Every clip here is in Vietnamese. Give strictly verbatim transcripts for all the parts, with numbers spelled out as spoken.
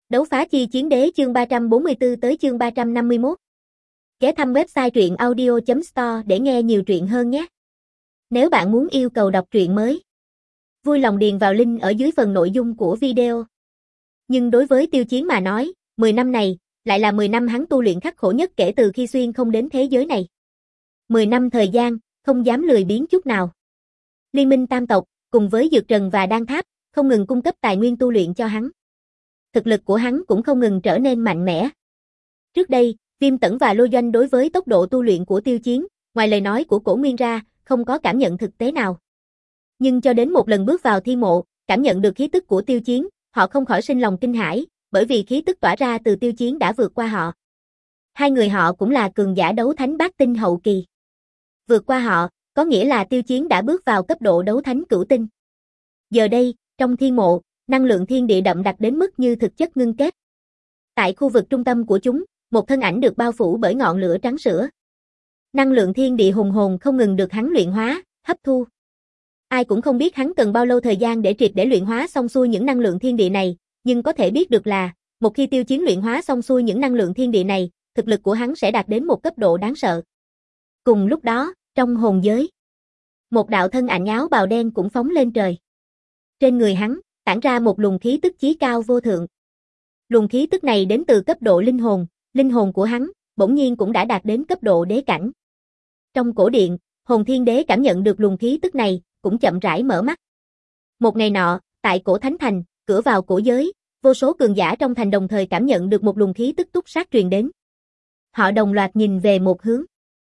Đấu phá chi chiến đế chương ba trăm bốn mươi tư tới chương ba trăm năm mươi mốt. Ghé thăm website truyện audio chấm store để nghe nhiều truyện hơn nhé. Nếu bạn muốn yêu cầu đọc truyện mới, vui lòng điền vào link ở dưới phần nội dung của video. Nhưng đối với Tiêu Chiến mà nói, mười năm này, lại là mười năm hắn tu luyện khắc khổ nhất kể từ khi xuyên không đến thế giới này. mười năm thời gian, không dám lười biếng chút nào. Liên minh tam tộc, cùng với Dược Trần và Đan Tháp, không ngừng cung cấp tài nguyên tu luyện cho hắn. Thực lực của hắn cũng không ngừng trở nên mạnh mẽ. Trước đây, Viêm Tẩn và Lô Doanh đối với tốc độ tu luyện của Tiêu Chiến, ngoài lời nói của Cổ Nguyên ra, không có cảm nhận thực tế nào. Nhưng cho đến một lần bước vào thi mộ, cảm nhận được khí tức của Tiêu Chiến, họ không khỏi sinh lòng kinh hãi, bởi vì khí tức tỏa ra từ Tiêu Chiến đã vượt qua họ. Hai người họ cũng là cường giả đấu thánh bát tinh hậu kỳ. Vượt qua họ, có nghĩa là Tiêu Chiến đã bước vào cấp độ đấu thánh cửu tinh. Giờ đây, trong thi mộ, năng lượng thiên địa đậm đặc đến mức như thực chất ngưng kết. Tại khu vực trung tâm của chúng, một thân ảnh được bao phủ bởi ngọn lửa trắng sữa. Năng lượng thiên địa hùng hồn không ngừng được hắn luyện hóa, hấp thu. Ai cũng không biết hắn cần bao lâu thời gian để triệt để luyện hóa xong xuôi những năng lượng thiên địa này, nhưng có thể biết được là, một khi Tiêu Chiến luyện hóa xong xuôi những năng lượng thiên địa này, thực lực của hắn sẽ đạt đến một cấp độ đáng sợ. Cùng lúc đó, trong hồn giới, một đạo thân ảnh áo bào đen cũng phóng lên trời. Trên người hắn, tản ra một luồng khí tức chí cao vô thượng. Luồng khí tức này đến từ cấp độ linh hồn, linh hồn của hắn, bỗng nhiên cũng đã đạt đến cấp độ đế cảnh. Trong cổ điện, Hồn Thiên Đế cảm nhận được luồng khí tức này, cũng chậm rãi mở mắt. Một ngày nọ, tại Cổ Thánh Thành, cửa vào cổ giới, vô số cường giả trong thành đồng thời cảm nhận được một luồng khí tức túc sát truyền đến. Họ đồng loạt nhìn về một hướng.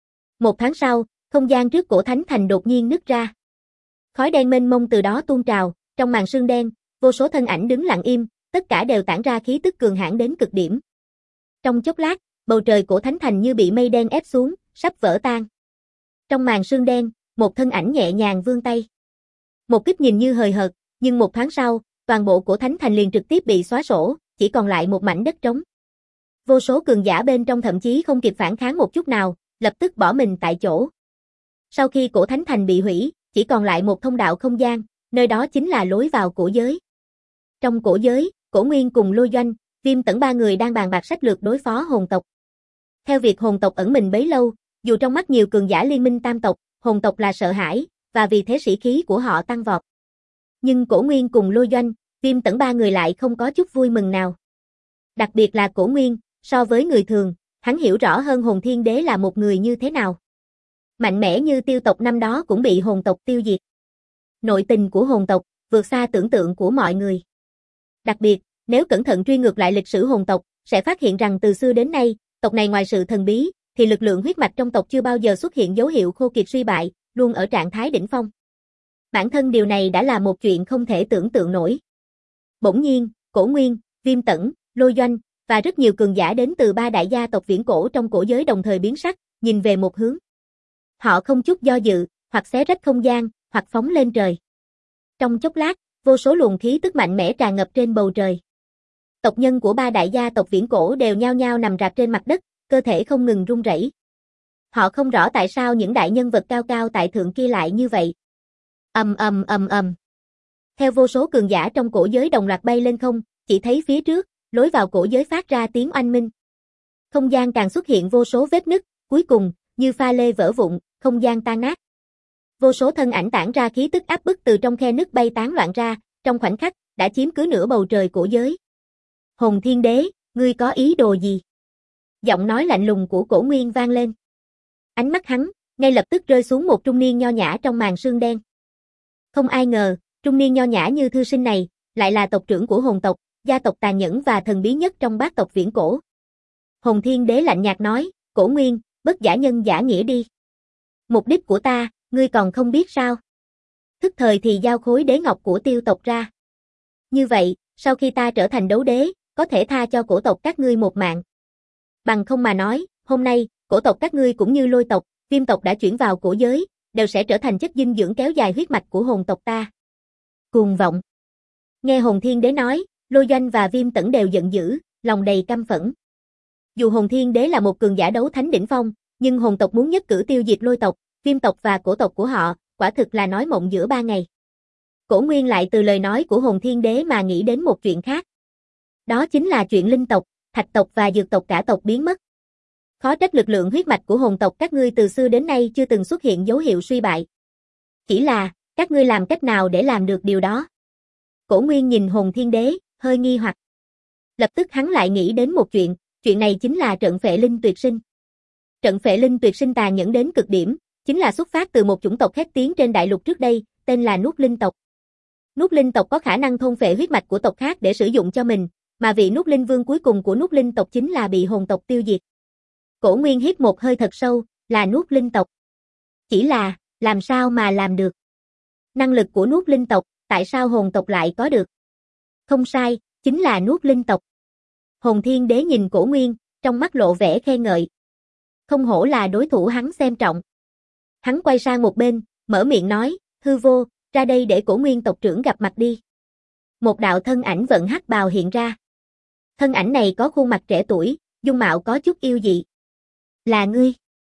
Một tháng sau, không gian trước Cổ Thánh Thành đột nhiên nứt ra. Khói đen mênh mông từ đó tuôn trào, trong màn sương đen, vô số thân ảnh đứng lặng im, tất cả đều tản ra khí tức cường hãn đến cực điểm. Trong chốc lát, bầu trời Cổ Thánh Thành như bị mây đen ép xuống, sắp vỡ tan. Trong màn sương đen, một thân ảnh nhẹ nhàng vươn tay. Một kích nhìn như hời hợt, nhưng một tháng sau, toàn bộ Cổ Thánh Thành liền trực tiếp bị xóa sổ, chỉ còn lại một mảnh đất trống. Vô số cường giả bên trong thậm chí không kịp phản kháng một chút nào, lập tức bỏ mình tại chỗ. Sau khi Cổ Thánh Thành bị hủy, chỉ còn lại một thông đạo không gian, nơi đó chính là lối vào cổ giới. Trong cổ giới, Cổ Nguyên cùng Lô Doanh, Viêm Tẩn ba người đang bàn bạc sách lược đối phó hồn tộc. Theo việc hồn tộc ẩn mình bấy lâu, dù trong mắt nhiều cường giả liên minh tam tộc, hồn tộc là sợ hãi, và vì thế sĩ khí của họ tăng vọt. Nhưng Cổ Nguyên cùng Lô Doanh, Viêm Tẩn ba người lại không có chút vui mừng nào. Đặc biệt là Cổ Nguyên, so với người thường, hắn hiểu rõ hơn Hồn Thiên Đế là một người như thế nào. Mạnh mẽ như Tiêu tộc năm đó cũng bị hồn tộc tiêu diệt. Nội tình của hồn tộc, vượt xa tưởng tượng của mọi người. Đặc biệt, nếu cẩn thận truy ngược lại lịch sử hồn tộc, sẽ phát hiện rằng từ xưa đến nay, tộc này ngoài sự thần bí, thì lực lượng huyết mạch trong tộc chưa bao giờ xuất hiện dấu hiệu khô kiệt suy bại, luôn ở trạng thái đỉnh phong. Bản thân điều này đã là một chuyện không thể tưởng tượng nổi. Bỗng nhiên, Cổ Nguyên, Viêm Tẩn, Lô Doanh, và rất nhiều cường giả đến từ ba đại gia tộc viễn cổ trong cổ giới đồng thời biến sắc, nhìn về một hướng. Họ không chút do dự, hoặc xé rách không gian, hoặc phóng lên trời. Trong chốc lát, vô số luồng khí tức mạnh mẽ tràn ngập trên bầu trời. Tộc nhân của ba đại gia tộc viễn cổ đều nhao nhao nằm rạp trên mặt đất, cơ thể không ngừng run rẩy. Họ không rõ tại sao những đại nhân vật cao cao tại thượng kia lại như vậy. Ầm ầm ầm ầm. Theo vô số cường giả trong cổ giới đồng loạt bay lên không, chỉ thấy phía trước, lối vào cổ giới phát ra tiếng oanh minh. Không gian càng xuất hiện vô số vết nứt, cuối cùng, như pha lê vỡ vụn, không gian tan nát. Vô số thân ảnh tản ra khí tức áp bức từ trong khe nứt bay tán loạn ra, trong khoảnh khắc, đã chiếm cứ nửa bầu trời cổ giới. Hồn Thiên Đế, ngươi có ý đồ gì? Giọng nói lạnh lùng của Cổ Nguyên vang lên. Ánh mắt hắn, ngay lập tức rơi xuống một trung niên nho nhã trong màn sương đen. Không ai ngờ, trung niên nho nhã như thư sinh này, lại là tộc trưởng của hồn tộc, gia tộc tàn nhẫn và thần bí nhất trong bát tộc viễn cổ. Hồn Thiên Đế lạnh nhạt nói, Cổ Nguyên, bất giả nhân giả nghĩa đi. Mục đích của ta, ngươi còn không biết sao? Thức thời thì giao khối đế ngọc của Tiêu tộc ra. Như vậy, sau khi ta trở thành đấu đế, có thể tha cho cổ tộc các ngươi một mạng. Bằng không mà nói, hôm nay, cổ tộc các ngươi cũng như Lôi tộc, Viêm tộc đã chuyển vào cổ giới, đều sẽ trở thành chất dinh dưỡng kéo dài huyết mạch của hồn tộc ta. Cuồng vọng. Nghe Hồn Thiên Đế nói, Lô Doanh và Viêm Tẩn đều giận dữ, lòng đầy căm phẫn. Dù Hồn Thiên Đế là một cường giả đấu thánh đỉnh phong, nhưng hồn tộc muốn nhất cử tiêu diệt Lôi tộc, Viêm tộc và cổ tộc của họ, quả thực là nói mộng giữa ba ngày. Cổ Nguyên lại từ lời nói của Hồn Thiên Đế mà nghĩ đến một chuyện khác. Đó chính là chuyện linh tộc, thạch tộc và dược tộc cả tộc biến mất. Khó trách lực lượng huyết mạch của hồn tộc các ngươi từ xưa đến nay chưa từng xuất hiện dấu hiệu suy bại. Chỉ là, các ngươi làm cách nào để làm được điều đó? Cổ Nguyên nhìn Hồn Thiên Đế, hơi nghi hoặc. Lập tức hắn lại nghĩ đến một chuyện, chuyện này chính là trận phệ linh tuyệt sinh. Trận phệ linh tuyệt sinh tàn nhẫn đến cực điểm, chính là xuất phát từ một chủng tộc khét tiếng trên đại lục trước đây, tên là Nuốt Linh tộc. Nuốt Linh tộc có khả năng thôn phệ huyết mạch của tộc khác để sử dụng cho mình, mà vị Nuốt Linh vương cuối cùng của Nuốt Linh tộc chính là bị hồn tộc tiêu diệt. Cổ Nguyên hít một hơi thật sâu, là Nuốt Linh tộc. Chỉ là, làm sao mà làm được? Năng lực của Nuốt Linh tộc, tại sao hồn tộc lại có được? Không sai, chính là Nuốt Linh tộc. Hồn Thiên Đế nhìn Cổ Nguyên, trong mắt lộ vẻ khen ngợi. Không hổ là đối thủ hắn xem trọng. Hắn quay sang một bên, mở miệng nói, hư vô, ra đây để Cổ Nguyên tộc trưởng gặp mặt đi. Một đạo thân ảnh vận hắc bào hiện ra. Thân ảnh này có khuôn mặt trẻ tuổi, dung mạo có chút yêu dị. Là ngươi.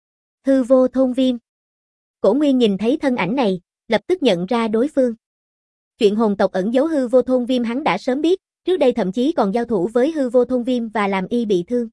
Hư vô thôn viêm. Cổ Nguyên nhìn thấy thân ảnh này, lập tức nhận ra đối phương. Chuyện hồn tộc ẩn giấu hư vô thôn viêm hắn đã sớm biết, trước đây thậm chí còn giao thủ với hư vô thôn viêm và làm y bị thương.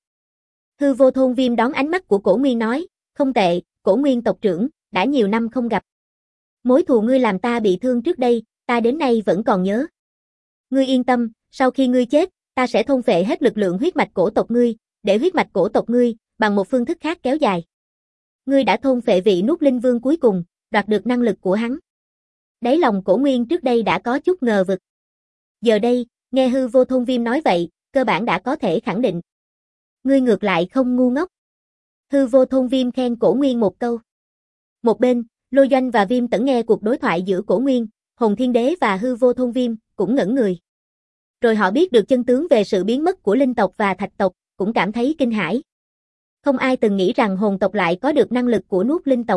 Hư vô thôn viêm đón ánh mắt của Cổ Nguyên nói, không tệ, Cổ Nguyên tộc trưởng, đã nhiều năm không gặp. Mối thù ngươi làm ta bị thương trước đây, ta đến nay vẫn còn nhớ. Ngươi yên tâm, sau khi ngươi chết, ta sẽ thôn phệ hết lực lượng huyết mạch cổ tộc ngươi, để huyết mạch cổ tộc ngươi, bằng một phương thức khác kéo dài. Ngươi đã thôn phệ vị Nuốt Linh vương cuối cùng, đoạt được năng lực của hắn. Đáy lòng Cổ Nguyên trước đây đã có chút ngờ vực. Giờ đây, nghe hư vô thôn viêm nói vậy, cơ bản đã có thể khẳng định. Ngươi ngược lại không ngu ngốc. Hư vô thôn viêm khen Cổ Nguyên một câu. Một bên, Lôi Doanh và Viêm Tẩn nghe cuộc đối thoại giữa Cổ Nguyên, Hồn Thiên Đế và hư vô thôn viêm, cũng ngẩn người. Rồi họ biết được chân tướng về sự biến mất của linh tộc và thạch tộc, cũng cảm thấy kinh hãi. Không ai từng nghĩ rằng hồn tộc lại có được năng lực của Nuốt Linh tộc.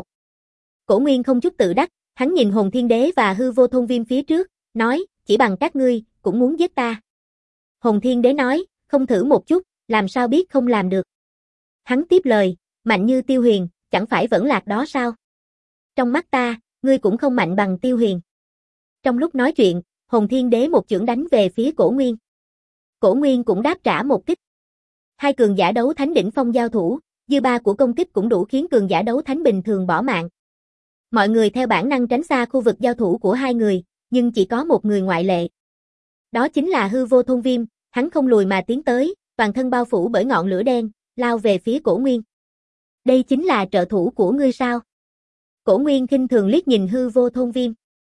Cổ Nguyên không chút tự đắc, hắn nhìn Hồn Thiên Đế và hư vô thôn viêm phía trước, nói, chỉ bằng các ngươi, cũng muốn giết ta. Hồn Thiên Đế nói, không thử một chút, làm sao biết không làm được. Hắn tiếp lời, mạnh như Tiêu Huyền, chẳng phải vẫn lạc đó sao? Trong mắt ta, ngươi cũng không mạnh bằng Tiêu Huyền. Trong lúc nói chuyện, Hồn Thiên Đế một chưởng đánh về phía Cổ Nguyên. Cổ Nguyên cũng đáp trả một kích. Hai cường giả đấu thánh đỉnh phong giao thủ, dư ba của công kích cũng đủ khiến cường giả đấu thánh bình thường bỏ mạng. Mọi người theo bản năng tránh xa khu vực giao thủ của hai người, nhưng chỉ có một người ngoại lệ. Đó chính là hư vô thôn viêm, hắn không lùi mà tiến tới, toàn thân bao phủ bởi ngọn lửa đen, lao về phía Cổ Nguyên. Đây chính là trợ thủ của ngươi sao? Cổ Nguyên khinh thường liếc nhìn hư vô thôn viêm.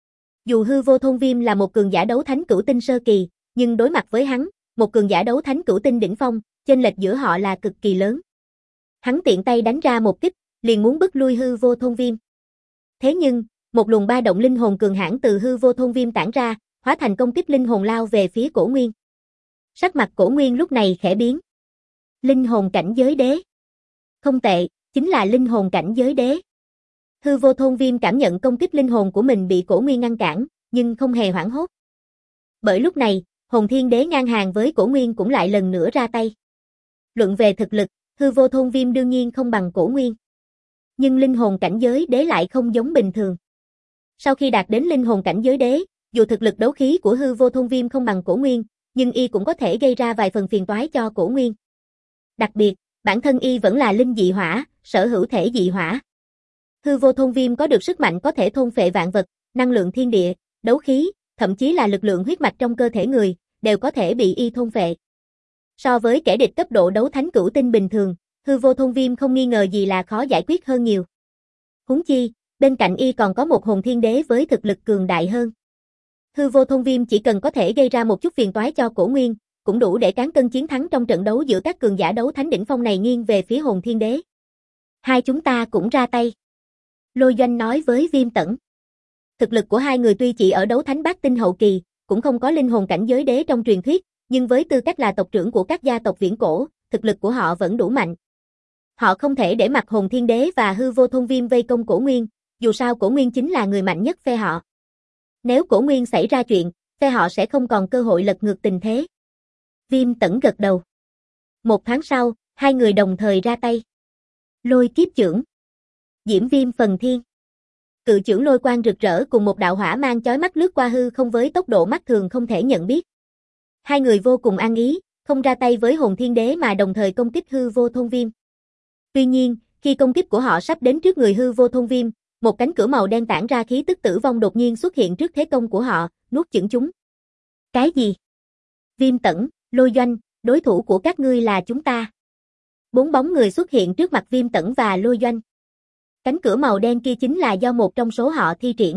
Dù hư vô thôn viêm là một cường giả đấu thánh cửu tinh sơ kỳ, nhưng đối mặt với hắn, một cường giả đấu thánh cửu tinh đỉnh phong, chênh lệch giữa họ là cực kỳ lớn. Hắn tiện tay đánh ra một kích, liền muốn bức lui hư vô thôn viêm. Thế nhưng, một luồng ba động linh hồn cường hãn từ hư vô thôn viêm tản ra, hóa thành công kích linh hồn lao về phía Cổ Nguyên. Sắc mặt Cổ Nguyên lúc này khẽ biến. Linh hồn cảnh giới đế. Không tệ, chính là linh hồn cảnh giới đế. Hư vô thôn viêm cảm nhận công kích linh hồn của mình bị Cổ Nguyên ngăn cản, nhưng không hề hoảng hốt. Bởi lúc này, Hồn Thiên Đế ngang hàng với Cổ Nguyên cũng lại lần nữa ra tay. Luận về thực lực, hư vô thôn viêm đương nhiên không bằng Cổ Nguyên. Nhưng linh hồn cảnh giới đế lại không giống bình thường. Sau khi đạt đến linh hồn cảnh giới đế, dù thực lực đấu khí của hư vô thôn viêm không bằng Cổ Nguyên, nhưng y cũng có thể gây ra vài phần phiền toái cho Cổ Nguyên. Đặc biệt, bản thân y vẫn là linh dị hỏa, sở hữu thể dị hỏa. Hư vô thôn viêm có được sức mạnh có thể thôn phệ vạn vật, năng lượng thiên địa, đấu khí, thậm chí là lực lượng huyết mạch trong cơ thể người, đều có thể bị y thôn phệ. So với kẻ địch cấp độ đấu thánh cửu tinh bình thường, hư vô thôn viêm không nghi ngờ gì là khó giải quyết hơn nhiều. Huống chi, bên cạnh y còn có một hồn thiên đế với thực lực cường đại hơn. Hư vô thôn viêm chỉ cần có thể gây ra một chút phiền toái cho Cổ Nguyên, cũng đủ để cán cân chiến thắng trong trận đấu giữa các cường giả đấu thánh đỉnh phong này nghiêng về phía hồn thiên đế. Hai chúng ta cũng ra tay. Lôi Doanh nói với Viêm Tẩn. Thực lực của hai người tuy chỉ ở đấu thánh bát tinh hậu kỳ, cũng không có linh hồn cảnh giới đế trong truyền thuyết, nhưng với tư cách là tộc trưởng của các gia tộc viễn cổ, thực lực của họ vẫn đủ mạnh. Họ không thể để mặc hồn thiên đế và hư vô thôn viêm vây công Cổ Nguyên, dù sao Cổ Nguyên chính là người mạnh nhất phe họ. Nếu Cổ Nguyên xảy ra chuyện, phe họ sẽ không còn cơ hội lật ngược tình thế. Viêm Tẩn gật đầu. Một tháng sau, hai người đồng thời ra tay. Lôi kiếp chưởng. Diễm viêm phần thiên. Cự chưởng lôi quang rực rỡ cùng một đạo hỏa mang chói mắt lướt qua hư không với tốc độ mắt thường không thể nhận biết. Hai người vô cùng ăn ý, không ra tay với hồn thiên đế mà đồng thời công kích hư vô thôn viêm. Tuy nhiên, khi công kích của họ sắp đến trước người hư vô thôn viêm, một cánh cửa màu đen tản ra khí tức tử vong đột nhiên xuất hiện trước thế công của họ, nuốt chửng chúng. Cái gì? Viêm Tẩn, Lôi Doanh, đối thủ của các ngươi là chúng ta. Bốn bóng người xuất hiện trước mặt Viêm Tẩn và Lôi Doanh. Cánh cửa màu đen kia chính là do một trong số họ thi triển.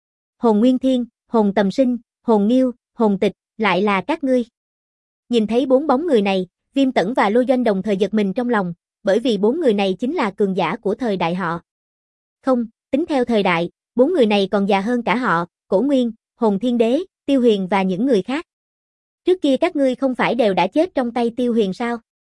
Hồn Nguyên Thiên, Hồn Tầm Sinh, Hồn Nghiêu, Hồn Tịch, lại là các ngươi. Nhìn thấy bốn bóng người này, Viêm Tẩn và Lôi Doanh đồng thời giật mình trong lòng, bởi vì bốn người này chính là cường giả của thời đại họ. Không, tính theo thời đại, bốn người này còn già hơn cả họ, Cổ Nguyên, Hồn Thiên Đế, Tiêu Huyền và những người khác. Trước kia các ngươi không phải đều đã chết trong tay Tiêu Huyền sao?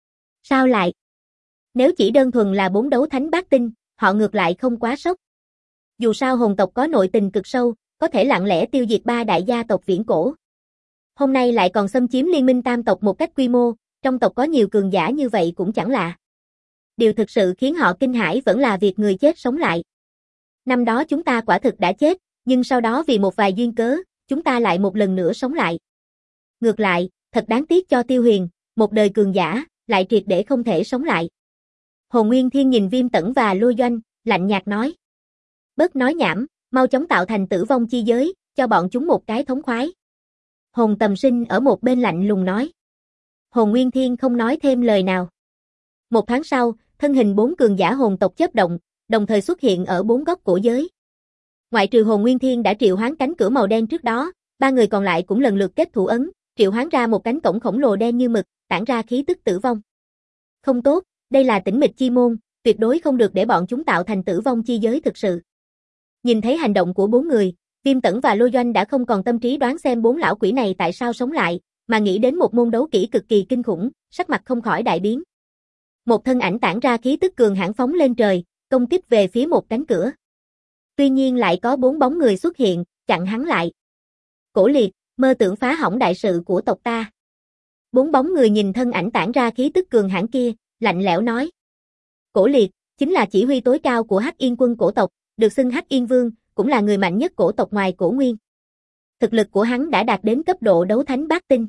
Sao lại? Nếu chỉ đơn thuần là bốn đấu thánh bát tinh, họ ngược lại không quá sốc. Dù sao hồn tộc có nội tình cực sâu, có thể lặng lẽ tiêu diệt ba đại gia tộc viễn cổ. Hôm nay lại còn xâm chiếm liên minh tam tộc một cách quy mô, trong tộc có nhiều cường giả như vậy cũng chẳng lạ. Điều thực sự khiến họ kinh hãi vẫn là việc người chết sống lại. Năm đó chúng ta quả thực đã chết, nhưng sau đó vì một vài duyên cớ, chúng ta lại một lần nữa sống lại. Ngược lại, thật đáng tiếc cho Tiêu Huyền, một đời cường giả, lại triệt để không thể sống lại. Hồn Nguyên Thiên nhìn Viêm Tẩn và Lôi Doanh, lạnh nhạt nói. Bớt nói nhảm, mau chóng tạo thành tử vong chi giới, cho bọn chúng một cái thống khoái. Hồn Tầm Sinh ở một bên lạnh lùng nói. Hồn Nguyên Thiên không nói thêm lời nào. Một tháng sau, thân hình bốn cường giả hồn tộc chớp động, đồng thời xuất hiện ở bốn góc cổ giới. Ngoại trừ Hồn Nguyên Thiên đã triệu hoán cánh cửa màu đen trước đó, ba người còn lại cũng lần lượt kết thủ ấn, triệu hoán ra một cánh cổng khổng lồ đen như mực, tản ra khí tức tử vong. Không tốt, đây là tĩnh mịch chi môn, tuyệt đối không được để bọn chúng tạo thành tử vong chi giới thực sự. Nhìn thấy hành động của bốn người, Viêm Tẩn và Lôi Doanh đã không còn tâm trí đoán xem bốn lão quỷ này tại sao sống lại, mà nghĩ đến một môn đấu kỹ cực kỳ kinh khủng, sắc mặt không khỏi đại biến. Một thân ảnh tản ra khí tức cường hãn phóng lên trời, công kích về phía một cánh cửa. Tuy nhiên lại có bốn bóng người xuất hiện, chặn hắn lại. Cổ Liệt, mơ tưởng phá hỏng đại sự của tộc ta. Bốn bóng người nhìn thân ảnh tản ra khí tức cường hãn kia, lạnh lẽo nói. Cổ Liệt, chính là chỉ huy tối cao của Hắc Yên quân cổ tộc, được xưng Hắc Yên Vương, cũng là người mạnh nhất cổ tộc ngoài Cổ Nguyên. Thực lực của hắn đã đạt đến cấp độ đấu thánh bát tinh.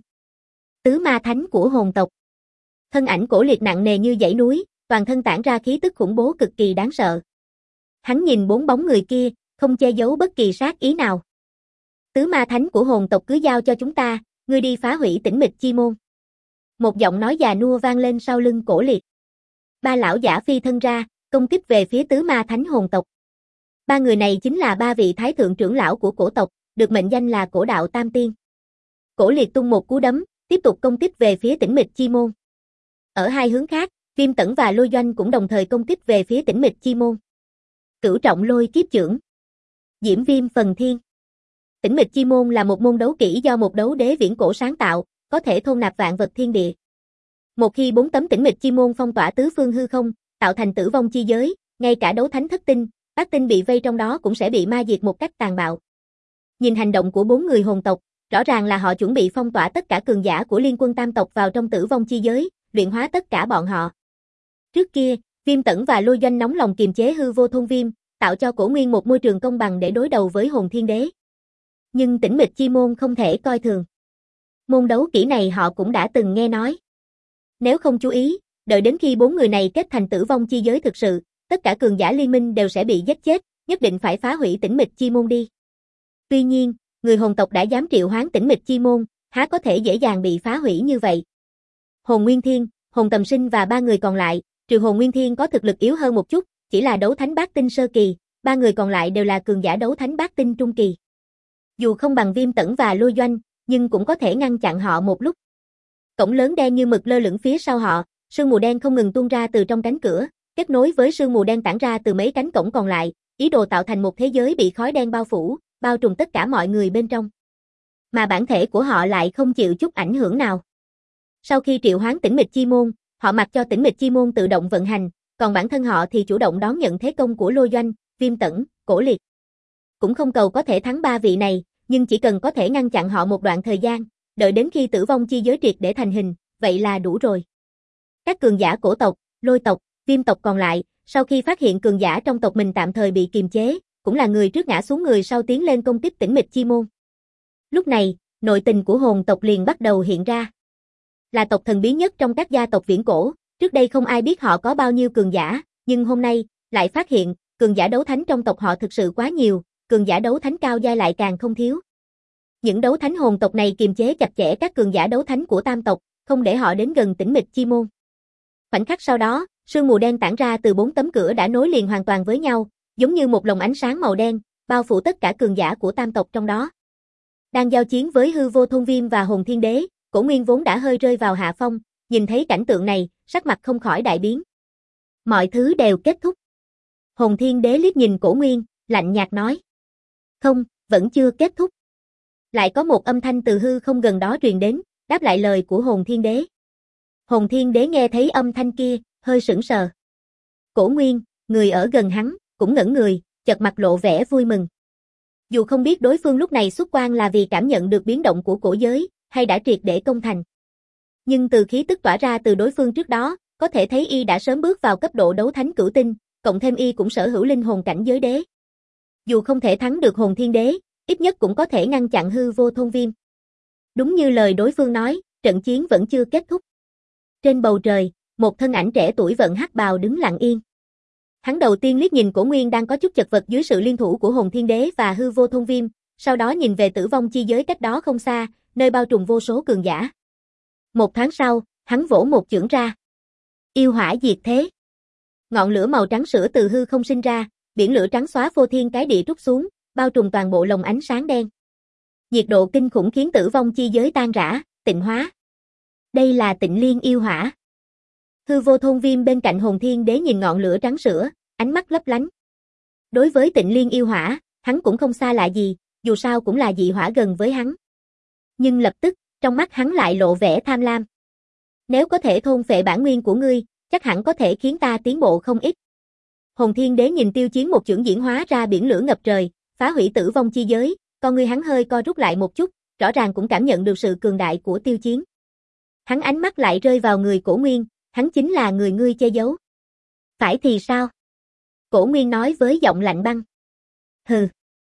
Tứ ma thánh của hồn tộc. Thân ảnh Cổ Liệt nặng nề như dãy núi, toàn thân tản ra khí tức khủng bố cực kỳ đáng sợ. Hắn nhìn bốn bóng người kia, không che giấu bất kỳ sát ý nào. Tứ ma thánh của hồn tộc cứ giao cho chúng ta, ngươi đi phá hủy tĩnh mịch chi môn. Một giọng nói già nua vang lên sau lưng Cổ Liệt. Ba lão giả phi thân ra, công kích về phía tứ ma thánh hồn tộc. Ba người này chính là ba vị thái thượng trưởng lão của cổ tộc, được mệnh danh là Cổ Đạo Tam Tiên. Cổ Liệt tung một cú đấm, tiếp tục công kích về phía tĩnh mịch chi môn. Ở hai hướng khác, Viêm Tẩn và Lôi Doanh cũng đồng thời công kích về phía tĩnh mịch chi môn. Cửu trọng lôi kiếp chưởng. Diễm Viêm phần thiên. Tĩnh mịch chi môn là một môn đấu kỹ do một đấu đế viễn cổ sáng tạo, có thể thôn nạp vạn vật thiên địa. Một khi bốn tấm tĩnh mịch chi môn phong tỏa tứ phương hư không, tạo thành tử vong chi giới, ngay cả đấu thánh thất tinh, bát tinh bị vây trong đó cũng sẽ bị ma diệt một cách tàn bạo. Nhìn hành động của bốn người hồn tộc, rõ ràng là họ chuẩn bị phong tỏa tất cả cường giả của liên quân tam tộc vào trong tử vong chi giới, luyện hóa tất cả bọn họ. Trước kia, Viêm Tẩn và Lôi Doanh nóng lòng kiềm chế hư vô thôn viêm, tạo cho Cổ Nguyên một môi trường công bằng để đối đầu với hồn thiên đế. Nhưng tĩnh mịch chi môn không thể coi thường. Môn đấu kỹ này họ cũng đã từng nghe nói. Nếu không chú ý, đợi đến khi bốn người này kết thành tử vong chi giới thực sự, tất cả cường giả liên minh đều sẽ bị giết chết, nhất định phải phá hủy tĩnh mịch chi môn đi. Tuy nhiên, người hồn tộc đã dám triệu hoán tĩnh mịch chi môn, há có thể dễ dàng bị phá hủy như vậy. Hồn Nguyên Thiên, Hồn Tầm Sinh và ba người còn lại, trừ Hồn Nguyên Thiên có thực lực yếu hơn một chút, chỉ là đấu thánh bát tinh sơ kỳ, ba người còn lại đều là cường giả đấu thánh bát tinh trung kỳ. Dù không bằng Viêm Tẩn và Lôi Doanh, nhưng cũng có thể ngăn chặn họ một lúc. Cổng lớn đen như mực lơ lửng phía sau họ, sương mù đen không ngừng tuôn ra từ trong cánh cửa, kết nối với sương mù đen tản ra từ mấy cánh cổng còn lại, ý đồ tạo thành một thế giới bị khói đen bao phủ, bao trùm tất cả mọi người bên trong. Mà bản thể của họ lại không chịu chút ảnh hưởng nào. Sau khi triệu hoán tĩnh mịch chi môn, họ mặc cho tĩnh mịch chi môn tự động vận hành, còn bản thân họ thì chủ động đón nhận thế công của Lôi Doanh, Viêm Tẩn, Cổ Liệt. Cũng không cầu có thể thắng ba vị này, nhưng chỉ cần có thể ngăn chặn họ một đoạn thời gian, đợi đến khi tử vong chi giới triệt để thành hình, vậy là đủ rồi. Các cường giả cổ tộc, Lôi tộc, Viêm tộc còn lại, sau khi phát hiện cường giả trong tộc mình tạm thời bị kiềm chế, cũng là người trước ngã xuống người sau tiến lên công kích tĩnh mịch chi môn. Lúc này, nội tình của hồn tộc liền bắt đầu hiện ra. Là tộc thần bí nhất trong các gia tộc viễn cổ, trước đây không ai biết họ có bao nhiêu cường giả, nhưng hôm nay, lại phát hiện, cường giả đấu thánh trong tộc họ thực sự quá nhiều, cường giả đấu thánh cao giai lại càng không thiếu. Những đấu thánh hồn tộc này kiềm chế chặt chẽ các cường giả đấu thánh của tam tộc, không để họ đến gần Tĩnh Mịch Chi Môn. Khoảnh khắc sau đó, sương mù đen tản ra từ bốn tấm cửa đã nối liền hoàn toàn với nhau, giống như một lồng ánh sáng màu đen, bao phủ tất cả cường giả của tam tộc trong đó. Đang giao chiến với Hư Vô Thôn Viêm và Hồn Thiên Đế, Cổ Nguyên vốn đã hơi rơi vào hạ phong, nhìn thấy cảnh tượng này, sắc mặt không khỏi đại biến. Mọi thứ đều kết thúc. Hồn Thiên Đế liếc nhìn Cổ Nguyên, lạnh nhạt nói. Không, vẫn chưa kết thúc. Lại có một âm thanh từ hư không gần đó truyền đến, đáp lại lời của Hồn Thiên Đế. Hồn Thiên Đế nghe thấy âm thanh kia, hơi sững sờ. Cổ Nguyên, người ở gần hắn, cũng ngẩn người, chợt mặt lộ vẻ vui mừng. Dù không biết đối phương lúc này xuất quan là vì cảm nhận được biến động của cổ giới, hay đã triệt để công thành. Nhưng từ khí tức tỏa ra từ đối phương trước đó, có thể thấy y đã sớm bước vào cấp độ đấu thánh cửu tinh, cộng thêm y cũng sở hữu linh hồn cảnh giới đế. Dù không thể thắng được Hồn Thiên Đế, ít nhất cũng có thể ngăn chặn Hư Vô Thôn Viêm. Đúng như lời đối phương nói, trận chiến vẫn chưa kết thúc. Trên bầu trời, một thân ảnh trẻ tuổi vận hắc bào đứng lặng yên. Hắn đầu tiên liếc nhìn Cổ Nguyên đang có chút chật vật dưới sự liên thủ của Hồn Thiên Đế và Hư Vô Thôn Viêm, sau đó nhìn về tử vong chi giới cách đó không xa, nơi bao trùm vô số cường giả. Một tháng sau, hắn vỗ một chưởng ra. Yêu hỏa diệt thế. Ngọn lửa màu trắng sữa từ hư không sinh ra, biển lửa trắng xóa phô thiên cái địa trút xuống, bao trùm toàn bộ lồng ánh sáng đen. Nhiệt độ kinh khủng khiến tử vong chi giới tan rã, tịnh hóa. Đây là Tịnh Liên yêu hỏa. Hư Vô Thôn Viêm bên cạnh Hồn Thiên Đế nhìn ngọn lửa trắng sữa, ánh mắt lấp lánh. Đối với Tịnh Liên yêu hỏa, hắn cũng không xa lạ gì, dù sao cũng là dị hỏa gần với hắn. Nhưng lập tức, trong mắt hắn lại lộ vẻ tham lam. Nếu có thể thôn phệ bản nguyên của ngươi, chắc hẳn có thể khiến ta tiến bộ không ít. Hồn Thiên Đế nhìn Tiêu Chiến một chưởng diễn hóa ra biển lửa ngập trời, phá hủy tử vong chi giới, con ngươi hắn hơi co rút lại một chút, rõ ràng cũng cảm nhận được sự cường đại của Tiêu Chiến. Hắn ánh mắt lại rơi vào người Cổ Nguyên, hắn chính là người ngươi che giấu. Phải thì sao? Cổ Nguyên nói với giọng lạnh băng. Hừ.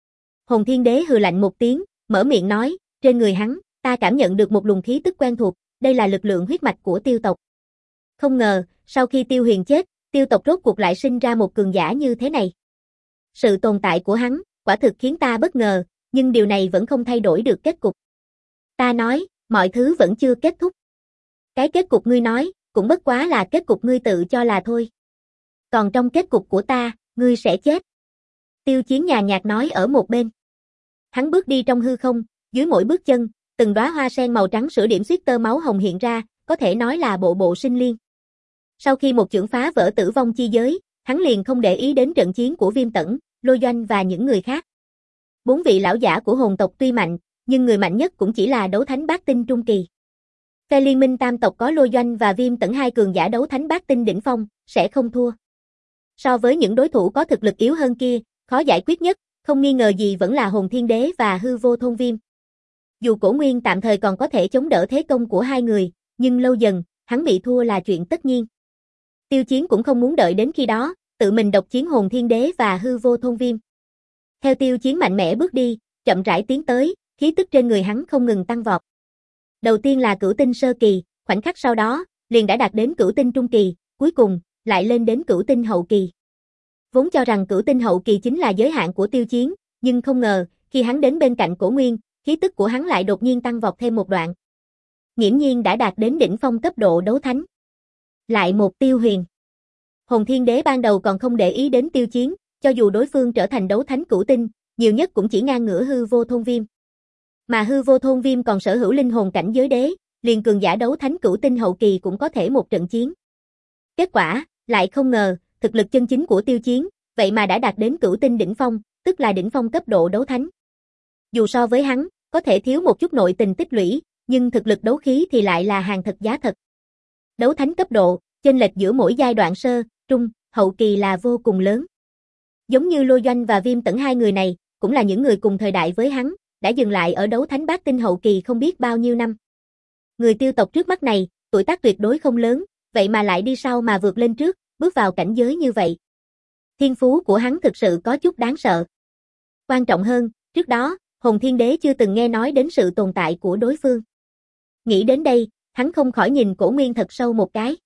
Hồn Thiên Đế hừ lạnh một tiếng, mở miệng nói, trên người hắn, ta cảm nhận được một luồng khí tức quen thuộc, đây là lực lượng huyết mạch của Tiêu tộc. Không ngờ, sau khi Tiêu Huyền chết, Tiêu tộc rốt cuộc lại sinh ra một cường giả như thế này. Sự tồn tại của hắn, quả thực khiến ta bất ngờ, nhưng điều này vẫn không thay đổi được kết cục. Ta nói, mọi thứ vẫn chưa kết thúc. Cái kết cục ngươi nói, cũng bất quá là kết cục ngươi tự cho là thôi. Còn trong kết cục của ta, ngươi sẽ chết. Tiêu Chiến nhàn nhạt nói ở một bên. Hắn bước đi trong hư không, dưới mỗi bước chân, từng đóa hoa sen màu trắng sữa điểm xuyết tơ máu hồng hiện ra, có thể nói là bộ bộ sinh liên. Sau khi một chưởng phá vỡ tử vong chi giới, hắn liền không để ý đến trận chiến của Viêm Tẩn, Lôi Doanh và những người khác. Bốn vị lão giả của hồn tộc tuy mạnh, nhưng người mạnh nhất cũng chỉ là đấu thánh bát tinh trung kỳ. Phe liên minh tam tộc có Lôi Doanh và Viêm Tẩn hai cường giả đấu thánh bát tinh đỉnh phong, sẽ không thua. So với những đối thủ có thực lực yếu hơn kia, khó giải quyết nhất, không nghi ngờ gì vẫn là Hồn Thiên Đế và Hư Vô Thôn Viêm. Dù Cổ Nguyên tạm thời còn có thể chống đỡ thế công của hai người, nhưng lâu dần, hắn bị thua là chuyện tất nhiên. Tiêu Chiến cũng không muốn đợi đến khi đó, tự mình độc chiến Hồn Thiên Đế và Hư Vô Thôn Viêm. Theo Tiêu Chiến mạnh mẽ bước đi, chậm rãi tiến tới, khí tức trên người hắn không ngừng tăng vọt. Đầu tiên là cửu tinh sơ kỳ, khoảnh khắc sau đó, liền đã đạt đến cửu tinh trung kỳ, cuối cùng, lại lên đến cửu tinh hậu kỳ. Vốn cho rằng cửu tinh hậu kỳ chính là giới hạn của Tiêu Chiến, nhưng không ngờ, khi hắn đến bên cạnh Cổ Nguyên, khí tức của hắn lại đột nhiên tăng vọt thêm một đoạn. Nghiễm nhiên đã đạt đến đỉnh phong cấp độ đấu thánh. Lại một Tiêu Huyền. Hồn Thiên Đế ban đầu còn không để ý đến Tiêu Chiến, cho dù đối phương trở thành đấu thánh cửu tinh, nhiều nhất cũng chỉ ngang ngửa Hư Vô Thôn Viêm. Mà Hư Vô Thôn Viêm còn sở hữu linh hồn cảnh giới đế, liền cường giả đấu thánh cửu tinh hậu kỳ cũng có thể một trận chiến. Kết quả, lại không ngờ, thực lực chân chính của Tiêu Chiến, vậy mà đã đạt đến cửu tinh đỉnh phong, tức là đỉnh phong cấp độ đấu thánh. Dù so với hắn, có thể thiếu một chút nội tình tích lũy, nhưng thực lực đấu khí thì lại là hàng thật giá thật. Đấu thánh cấp độ, chênh lệch giữa mỗi giai đoạn sơ, trung, hậu kỳ là vô cùng lớn. Giống như Lôi Doanh và Viêm Tẩn hai người này, cũng là những người cùng thời đại với hắn, đã dừng lại ở đấu thánh bát tinh hậu kỳ không biết bao nhiêu năm. Người Tiêu tộc trước mắt này, tuổi tác tuyệt đối không lớn, vậy mà lại đi sau mà vượt lên trước, bước vào cảnh giới như vậy. Thiên phú của hắn thực sự có chút đáng sợ. Quan trọng hơn, trước đó, Hồn Thiên Đế chưa từng nghe nói đến sự tồn tại của đối phương. Nghĩ đến đây, Hắn không khỏi nhìn Cổ Nguyên thật sâu một cái.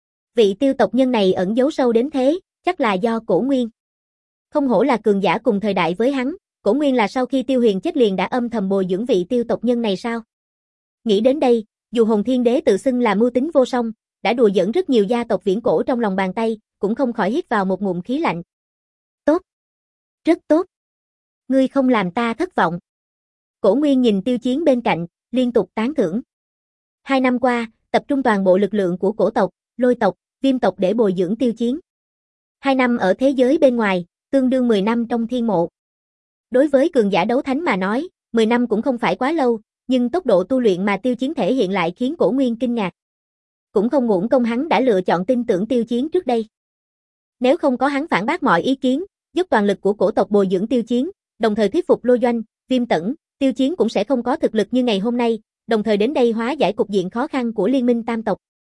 Vị tiêu tộc nhân này ẩn giấu sâu đến thế, chắc là do Cổ Nguyên. Không hổ là cường giả cùng thời đại với hắn, Cổ Nguyên là sau khi Tiêu Huyền chết liền đã âm thầm bồi dưỡng vị tiêu tộc nhân này sao? Nghĩ đến đây, dù Hồn Thiên Đế tự xưng là mưu tính vô song, đã đùa giỡn rất nhiều gia tộc viễn cổ trong lòng bàn tay, cũng không khỏi hít vào một ngụm khí lạnh. Tốt. Rất tốt. Ngươi không làm ta thất vọng. Cổ Nguyên nhìn Tiêu Chiến bên cạnh, liên tục tán thưởng. Hai năm qua, tập trung toàn bộ lực lượng của cổ tộc, lôi tộc, viêm tộc để bồi dưỡng Tiêu Chiến. Hai năm ở thế giới bên ngoài, tương đương mười năm trong thiên mộ. Đối với cường giả đấu thánh mà nói, mười năm cũng không phải quá lâu, nhưng tốc độ tu luyện mà Tiêu Chiến thể hiện lại khiến Cổ Nguyên kinh ngạc. Cũng không uổng công hắn đã lựa chọn tin tưởng Tiêu Chiến trước đây. Nếu không có hắn phản bác mọi ý kiến, dốc toàn lực của cổ tộc bồi dưỡng Tiêu Chiến, đồng thời thuyết phục Lô Doanh, Viêm Tẩn, Tiêu Chiến cũng sẽ không có thực lực như ngày hôm nay, đồng thời đến đây hóa giải cục diện khó khăn của liên minh tam tộc.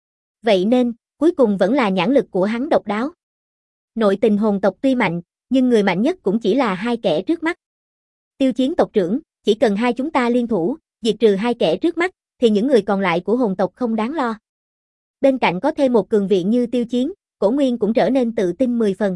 Vậy nên, cuối cùng vẫn là nhãn lực của hắn độc đáo. Nội tình hồn tộc tuy mạnh, nhưng người mạnh nhất cũng chỉ là hai kẻ trước mắt. Tiêu Chiến tộc trưởng, chỉ cần hai chúng ta liên thủ, diệt trừ hai kẻ trước mắt, thì những người còn lại của hồn tộc không đáng lo. Bên cạnh có thêm một cường viện như Tiêu Chiến, Cổ Nguyên cũng trở nên tự tin mười phần.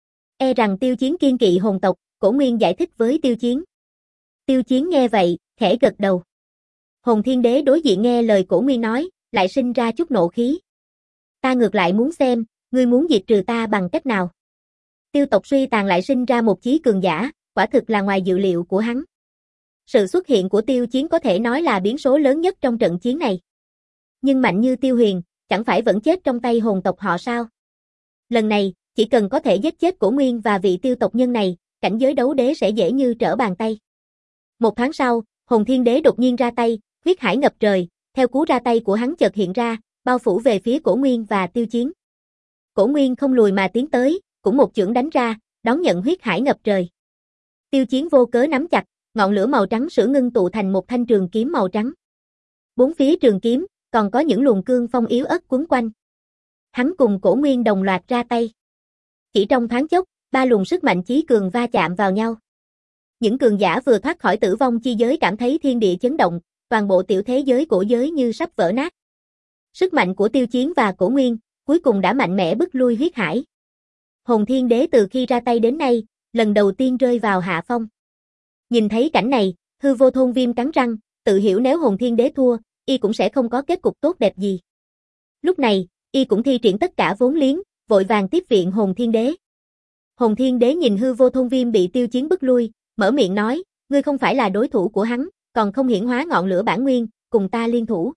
E rằng Tiêu Chiến kiên kỵ hồn tộc, Cổ Nguyên giải thích với Tiêu Chiến. Tiêu Chiến nghe vậy, khẽ gật đầu. Hồn Thiên Đế đối diện nghe lời Cổ Nguyên nói, lại sinh ra chút nộ khí. Ta ngược lại muốn xem, ngươi muốn diệt trừ ta bằng cách nào. Tiêu tộc suy tàn lại sinh ra một chí cường giả, quả thực là ngoài dự liệu của hắn. Sự xuất hiện của Tiêu Chiến có thể nói là biến số lớn nhất trong trận chiến này. Nhưng mạnh như Tiêu Huyền, chẳng phải vẫn chết trong tay hồn tộc họ sao? Lần này, chỉ cần có thể giết chết Cổ Nguyên và vị tiêu tộc nhân này, cảnh giới đấu đế sẽ dễ như trở bàn tay. Một tháng sau, Hồn Thiên Đế đột nhiên ra tay, huyết hải ngập trời, theo cú ra tay của hắn chợt hiện ra, bao phủ về phía Cổ Nguyên và Tiêu Chiến. Cổ Nguyên không lùi mà tiến tới, cũng một chưởng đánh ra, đón nhận huyết hải ngập trời. Tiêu Chiến vô cớ nắm chặt, ngọn lửa màu trắng sữa ngưng tụ thành một thanh trường kiếm màu trắng. Bốn phía trường kiếm, còn có những luồng cương phong yếu ớt quấn quanh. Hắn cùng Cổ Nguyên đồng loạt ra tay. Chỉ trong thoáng chốc, ba luồng sức mạnh chí cường va chạm vào nhau. Những cường giả vừa thoát khỏi tử vong chi giới cảm thấy thiên địa chấn động, toàn bộ tiểu thế giới cổ giới như sắp vỡ nát. Sức mạnh của Tiêu Chiến và Cổ Nguyên, cuối cùng đã mạnh mẽ bức lui huyết hải. Hồn Thiên Đế từ khi ra tay đến nay, lần đầu tiên rơi vào hạ phong. Nhìn thấy cảnh này, Hư Vô Thôn Viêm cắn răng, tự hiểu nếu Hồn Thiên Đế thua, y cũng sẽ không có kết cục tốt đẹp gì. Lúc này, y cũng thi triển tất cả vốn liếng, vội vàng tiếp viện Hồn Thiên Đế. Hồn Thiên Đế nhìn Hư Vô Thôn Viêm bị Tiêu Chiến bức lui, mở miệng nói, ngươi không phải là đối thủ của hắn, còn không hiển hóa ngọn lửa bản nguyên, cùng ta liên thủ.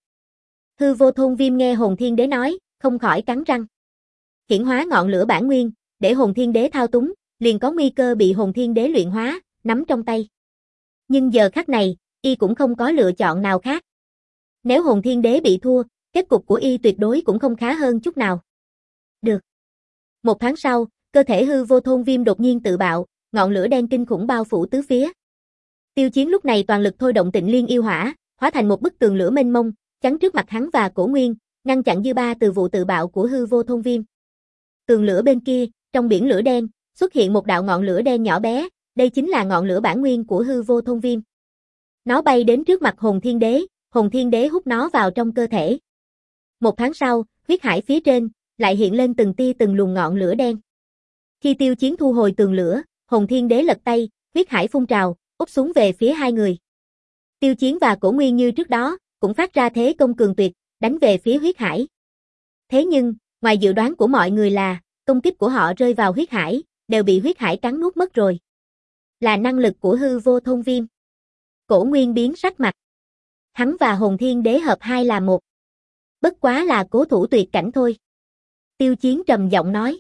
Hư Vô Thôn Viêm nghe Hồn Thiên Đế nói, không khỏi cắn răng. Hiển hóa ngọn lửa bản nguyên, để Hồn Thiên Đế thao túng, liền có nguy cơ bị Hồn Thiên Đế luyện hóa, nắm trong tay. Nhưng giờ khắc này, y cũng không có lựa chọn nào khác. Nếu Hồn Thiên Đế bị thua, kết cục của y tuyệt đối cũng không khá hơn chút nào. Được. Một tháng sau, cơ thể Hư Vô Thôn Viêm đột nhiên tự bạo, ngọn lửa đen kinh khủng bao phủ tứ phía. Tiêu Chiến lúc này toàn lực thôi động Tịnh Liên yêu hỏa, hóa thành một bức tường lửa mênh mông, chắn trước mặt hắn và Cổ Nguyên, ngăn chặn dư ba từ vụ tự bạo của Hư Vô Thôn Viêm. Tường lửa bên kia, trong biển lửa đen, xuất hiện một đạo ngọn lửa đen nhỏ bé, đây chính là ngọn lửa bản nguyên của Hư Vô Thôn Viêm. Nó bay đến trước mặt Hồn Thiên Đế, Hồn Thiên Đế hút nó vào trong cơ thể. Một tháng sau, huyết hải phía trên, lại hiện lên từng tia từng luồng ngọn lửa đen. Khi Tiêu Chiến thu hồi tường lửa, Hồn Thiên Đế lật tay, huyết hải phun trào, úp xuống về phía hai người. Tiêu Chiến và Cổ Nguyên như trước đó, cũng phát ra thế công cường tuyệt, đánh về phía huyết hải. Thế nhưng, ngoài dự đoán của mọi người là, công kích của họ rơi vào huyết hải, đều bị huyết hải cắn nuốt mất rồi. Là năng lực của Hư Vô Thôn Viêm. Cổ Nguyên biến sắc mặt. Hắn và Hồn Thiên Đế hợp hai là một. Bất quá là cố thủ tuyệt cảnh thôi. Tiêu Chiến trầm giọng nói.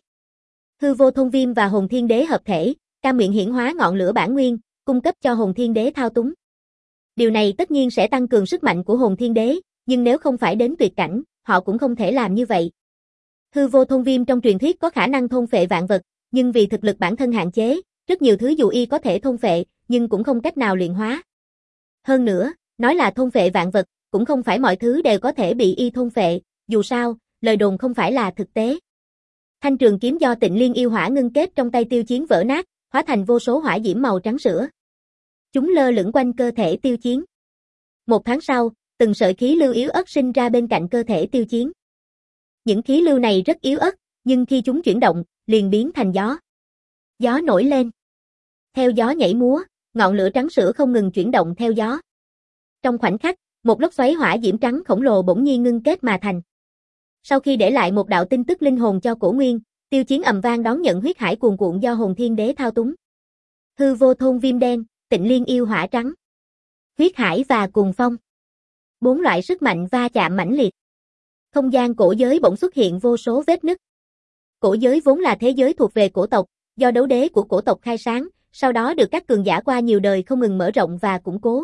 Hư Vô Thôn Viêm và Hồn Thiên Đế hợp thể, cam nguyện hiển hóa ngọn lửa bản nguyên, cung cấp cho Hồn Thiên Đế thao túng. Điều này tất nhiên sẽ tăng cường sức mạnh của Hồn Thiên Đế, nhưng nếu không phải đến tuyệt cảnh, họ cũng không thể làm như vậy. Hư Vô Thôn Viêm trong truyền thuyết có khả năng thôn phệ vạn vật, nhưng vì thực lực bản thân hạn chế, rất nhiều thứ dù y có thể thôn phệ, nhưng cũng không cách nào luyện hóa. Hơn nữa, nói là thôn phệ vạn vật, cũng không phải mọi thứ đều có thể bị y thôn phệ, dù sao, lời đồn không phải là thực tế. Thanh trường kiếm do Tịnh Liên yêu hỏa ngưng kết trong tay Tiêu Chiến vỡ nát, hóa thành vô số hỏa diễm màu trắng sữa. Chúng lơ lửng quanh cơ thể Tiêu Chiến. Một tháng sau, từng sợi khí lưu yếu ớt sinh ra bên cạnh cơ thể Tiêu Chiến. Những khí lưu này rất yếu ớt, nhưng khi chúng chuyển động, liền biến thành gió. Gió nổi lên. Theo gió nhảy múa, ngọn lửa trắng sữa không ngừng chuyển động theo gió. Trong khoảnh khắc, một lốc xoáy hỏa diễm trắng khổng lồ bỗng nhiên ngưng kết mà thành. Sau khi để lại một đạo tin tức linh hồn cho Cổ Nguyên, Tiêu Chiến ầm vang đón nhận huyết hải cuồn cuộn do Hồn Thiên Đế thao túng. Hư vô thôn viêm đen, Tịnh Liên yêu hỏa trắng, huyết hải và cuồng phong. Bốn loại sức mạnh va chạm mãnh liệt. Không gian cổ giới bỗng xuất hiện vô số vết nứt. Cổ giới vốn là thế giới thuộc về cổ tộc, do đấu đế của cổ tộc khai sáng, sau đó được các cường giả qua nhiều đời không ngừng mở rộng và củng cố.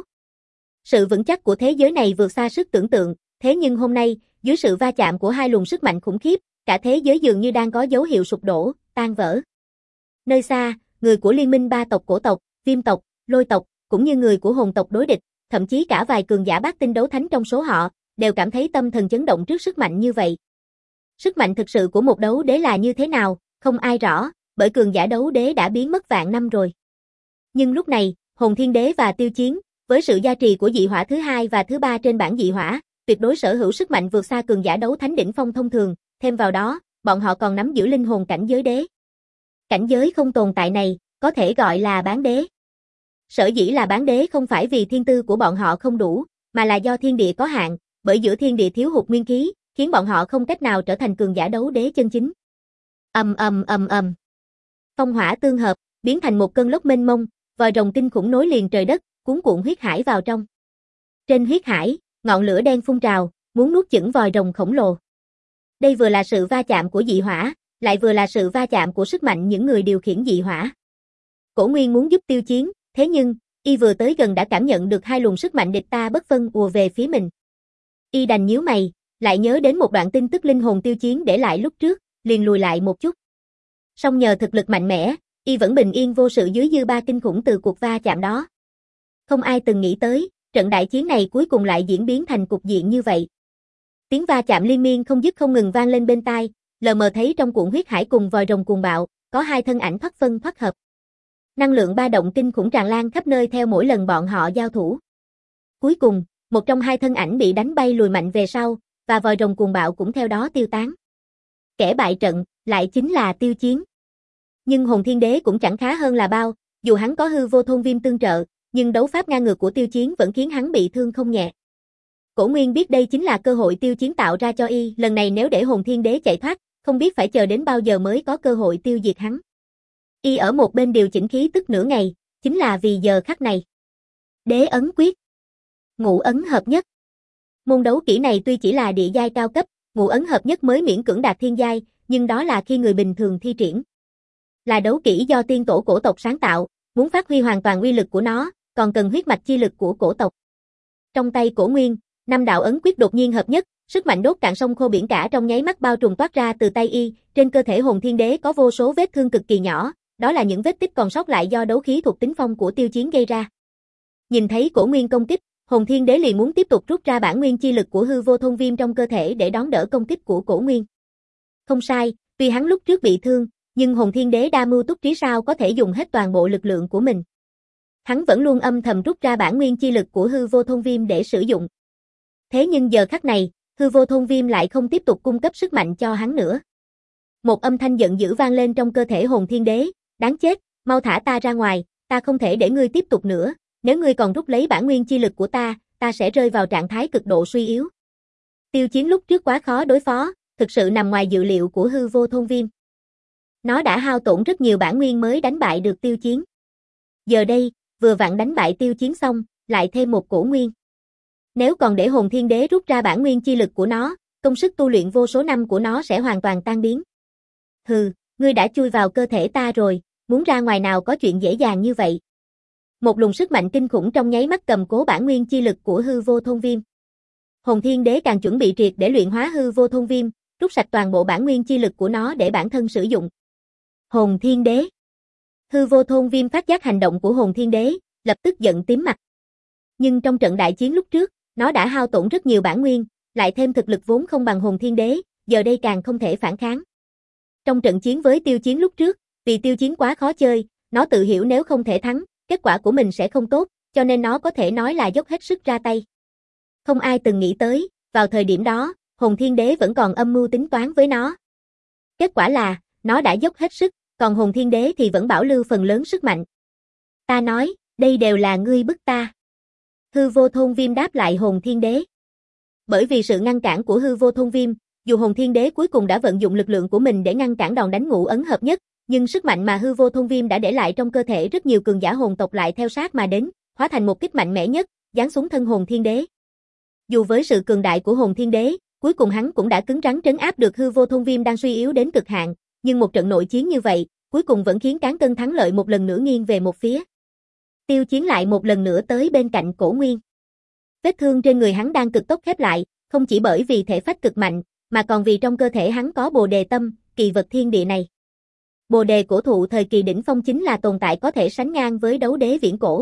Sự vững chắc của thế giới này vượt xa sức tưởng tượng, thế nhưng hôm nay, dưới sự va chạm của hai luồng sức mạnh khủng khiếp, cả thế giới dường như đang có dấu hiệu sụp đổ, tan vỡ. Nơi xa, người của liên minh ba tộc cổ tộc, Viêm tộc, Lôi tộc, cũng như người của hồn tộc đối địch, thậm chí cả vài cường giả bát tinh đấu thánh trong số họ, đều cảm thấy tâm thần chấn động trước sức mạnh như vậy. Sức mạnh thực sự của một đấu đế là như thế nào, không ai rõ, bởi cường giả đấu đế đã biến mất vạn năm rồi. Nhưng lúc này, Hồn Thiên Đế và Tiêu Chiến, với sự gia trì của dị hỏa thứ hai và thứ ba trên bảng dị hỏa, tuyệt đối sở hữu sức mạnh vượt xa cường giả đấu thánh đỉnh phong thông thường, thêm vào đó, bọn họ còn nắm giữ linh hồn cảnh giới đế. Cảnh giới không tồn tại này, có thể gọi là bán đế. Sở dĩ là bán đế không phải vì thiên tư của bọn họ không đủ, mà là do thiên địa có hạn, bởi giữa thiên địa thiếu hụt nguyên khí, khiến bọn họ không cách nào trở thành cường giả đấu đế chân chính. Ầm ầm ầm ầm. Phong hỏa tương hợp, biến thành một cơn lốc mênh mông, vòi rồng kinh khủng nối liền trời đất, cuốn cuộn huyết hải vào trong. Trên huyết hải, ngọn lửa đen phun trào, muốn nuốt chửng vòi rồng khổng lồ. Đây vừa là sự va chạm của dị hỏa, lại vừa là sự va chạm của sức mạnh những người điều khiển dị hỏa. Cổ Nguyên muốn giúp Tiêu Chiến, thế nhưng, y vừa tới gần đã cảm nhận được hai luồng sức mạnh địch ta bất phân ùa về phía mình. Y đành nhíu mày, lại nhớ đến một đoạn tin tức linh hồn Tiêu Chiến để lại lúc trước, liền lùi lại một chút. Song nhờ thực lực mạnh mẽ, y vẫn bình yên vô sự dưới dư ba kinh khủng từ cuộc va chạm đó. Không ai từng nghĩ tới, trận đại chiến này cuối cùng lại diễn biến thành cục diện như vậy. Tiếng va chạm liên miên không dứt không ngừng vang lên bên tai, lờ mờ thấy trong cuộn huyết hải cùng vòi rồng cuồng bạo, có hai thân ảnh thoát phân thoát hợp. Năng lượng ba động kinh khủng tràn lan khắp nơi theo mỗi lần bọn họ giao thủ. Cuối cùng, một trong hai thân ảnh bị đánh bay lùi mạnh về sau, và vòi rồng cuồng bạo cũng theo đó tiêu tán. Kẻ bại trận, lại chính là Tiêu Chiến. Nhưng Hồn Thiên Đế cũng chẳng khá hơn là bao, dù hắn có hư vô thôn viêm tương trợ, nhưng đấu pháp ngang ngược của Tiêu Chiến vẫn khiến hắn bị thương không nhẹ. Cổ Nguyên biết đây chính là cơ hội Tiêu Chiến tạo ra cho y, lần này nếu để Hồn Thiên Đế chạy thoát, không biết phải chờ đến bao giờ mới có cơ hội tiêu diệt hắn. Y ở một bên điều chỉnh khí tức nửa ngày, chính là vì giờ khắc này. Đế ấn quyết. Ngũ ấn hợp nhất. Môn đấu kỹ này tuy chỉ là địa giai cao cấp, ngũ ấn hợp nhất mới miễn cưỡng đạt thiên giai, nhưng đó là khi người bình thường thi triển. Là đấu kỹ do tiên tổ cổ tộc sáng tạo, muốn phát huy hoàn toàn uy lực của nó, còn cần huyết mạch chi lực của cổ tộc. Trong tay Cổ Nguyên, năm đạo ấn quyết đột nhiên hợp nhất, sức mạnh đốt cạn sông khô biển cả trong nháy mắt bao trùm toát ra từ tay y, trên cơ thể Hồn Thiên Đế có vô số vết thương cực kỳ nhỏ, đó là những vết tích còn sót lại do đấu khí thuộc tính phong của Tiêu Chiến gây ra. Nhìn thấy Cổ Nguyên công kích, Hồn Thiên Đế liền muốn tiếp tục rút ra bản nguyên chi lực của hư vô thôn viêm trong cơ thể để đón đỡ công kích của Cổ Nguyên. Không sai, tuy hắn lúc trước bị thương, nhưng Hồn Thiên Đế đa mưu túc trí sao có thể dùng hết toàn bộ lực lượng của mình. Hắn vẫn luôn âm thầm rút ra bản nguyên chi lực của hư vô thôn viêm để sử dụng. Thế nhưng giờ khắc này, hư vô thôn viêm lại không tiếp tục cung cấp sức mạnh cho hắn nữa. Một âm thanh giận dữ vang lên trong cơ thể Hồn Thiên Đế, đáng chết, mau thả ta ra ngoài, ta không thể để ngươi tiếp tục nữa, nếu ngươi còn rút lấy bản nguyên chi lực của ta, ta sẽ rơi vào trạng thái cực độ suy yếu. Tiêu Chiến lúc trước quá khó đối phó, thực sự nằm ngoài dự liệu của hư vô thôn viêm. Nó đã hao tổn rất nhiều bản nguyên mới đánh bại được Tiêu Chiến. Giờ đây, vừa vặn đánh bại Tiêu Chiến xong, lại thêm một Cổ Nguyên. Nếu còn để Hồn Thiên Đế rút ra bản nguyên chi lực của nó, công sức tu luyện vô số năm của nó sẽ hoàn toàn tan biến. Hừ, ngươi đã chui vào cơ thể ta rồi, muốn ra ngoài nào có chuyện dễ dàng như vậy. Một luồng sức mạnh kinh khủng trong nháy mắt cầm cố bản nguyên chi lực của hư vô thôn viêm. Hồn Thiên Đế càng chuẩn bị triệt để luyện hóa hư vô thôn viêm, rút sạch toàn bộ bản nguyên chi lực của nó để bản thân sử dụng. Hồn Thiên Đế. Hư vô thôn viêm phát giác hành động của Hồn Thiên Đế, lập tức giận tím mặt. Nhưng trong trận đại chiến lúc trước, nó đã hao tổn rất nhiều bản nguyên, lại thêm thực lực vốn không bằng Hồn Thiên Đế, giờ đây càng không thể phản kháng. Trong trận chiến với Tiêu Chiến lúc trước, vì Tiêu Chiến quá khó chơi, nó tự hiểu nếu không thể thắng, kết quả của mình sẽ không tốt, cho nên nó có thể nói là dốc hết sức ra tay. Không ai từng nghĩ tới, vào thời điểm đó, Hồn Thiên Đế vẫn còn âm mưu tính toán với nó. Kết quả là, nó đã dốc hết sức, còn Hồn Thiên Đế thì vẫn bảo lưu phần lớn sức mạnh. Ta nói, đây đều là ngươi bức ta. Hư Vô Thôn Viêm đáp lại Hồn Thiên Đế. Bởi vì sự ngăn cản của Hư Vô Thôn Viêm, dù Hồn Thiên Đế cuối cùng đã vận dụng lực lượng của mình để ngăn cản đòn đánh ngũ ấn hợp nhất, nhưng sức mạnh mà Hư Vô Thôn Viêm đã để lại trong cơ thể rất nhiều cường giả hồn tộc lại theo sát mà đến, hóa thành một kích mạnh mẽ nhất, giáng xuống thân Hồn Thiên Đế. Dù với sự cường đại của Hồn Thiên Đế, cuối cùng hắn cũng đã cứng rắn trấn áp được Hư Vô Thôn Viêm đang suy yếu đến cực hạn, nhưng một trận nội chiến như vậy, cuối cùng vẫn khiến cán cân thắng lợi một lần nữa nghiêng về một phía. Tiêu Chiến lại một lần nữa tới bên cạnh Cổ Nguyên. Vết thương trên người hắn đang cực tốc khép lại, không chỉ bởi vì thể phách cực mạnh, mà còn vì trong cơ thể hắn có Bồ Đề Tâm, kỳ vật thiên địa này. Bồ Đề cổ thụ thời kỳ đỉnh phong chính là tồn tại có thể sánh ngang với đấu đế viễn cổ.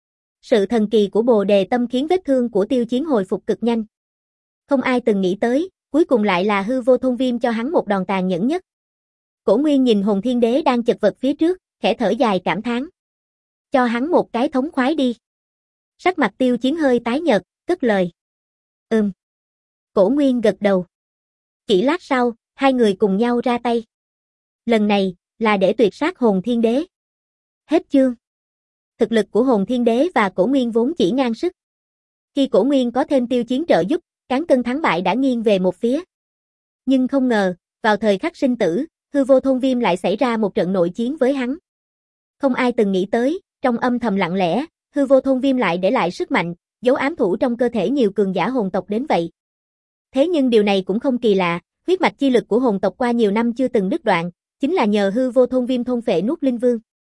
Sự thần kỳ của Bồ Đề Tâm khiến vết thương của Tiêu Chiến hồi phục cực nhanh. Không ai từng nghĩ tới, cuối cùng lại là Hư Vô Thôn Viêm cho hắn một đòn tàn nhẫn nhất. Cổ Nguyên nhìn Hồn Thiên Đế đang chật vật phía trước, khẽ thở dài cảm thán. Cho hắn một cái thống khoái đi. Sắc mặt Tiêu Chiến hơi tái nhợt, cất lời. Ừm. Cổ Nguyên gật đầu. Chỉ lát sau, hai người cùng nhau ra tay. Lần này, là để tuyệt sát Hồn Thiên Đế. Hết chương. Thực lực của Hồn Thiên Đế và Cổ Nguyên vốn chỉ ngang sức. Khi Cổ Nguyên có thêm Tiêu Chiến trợ giúp, cán cân thắng bại đã nghiêng về một phía. Nhưng không ngờ, vào thời khắc sinh tử, Hư Vô Thôn Viêm lại xảy ra một trận nội chiến với hắn. Không ai từng nghĩ tới, trong âm thầm lặng lẽ, Hư Vô Thôn Viêm lại để lại sức mạnh, giấu ám thủ trong cơ thể nhiều cường giả hồn tộc đến vậy. Thế nhưng điều này cũng không kỳ lạ, huyết mạch chi lực của hồn tộc qua nhiều năm chưa từng đứt đoạn, chính là nhờ Hư Vô Thôn Viêm thôn phệ Nuốt Linh Vương.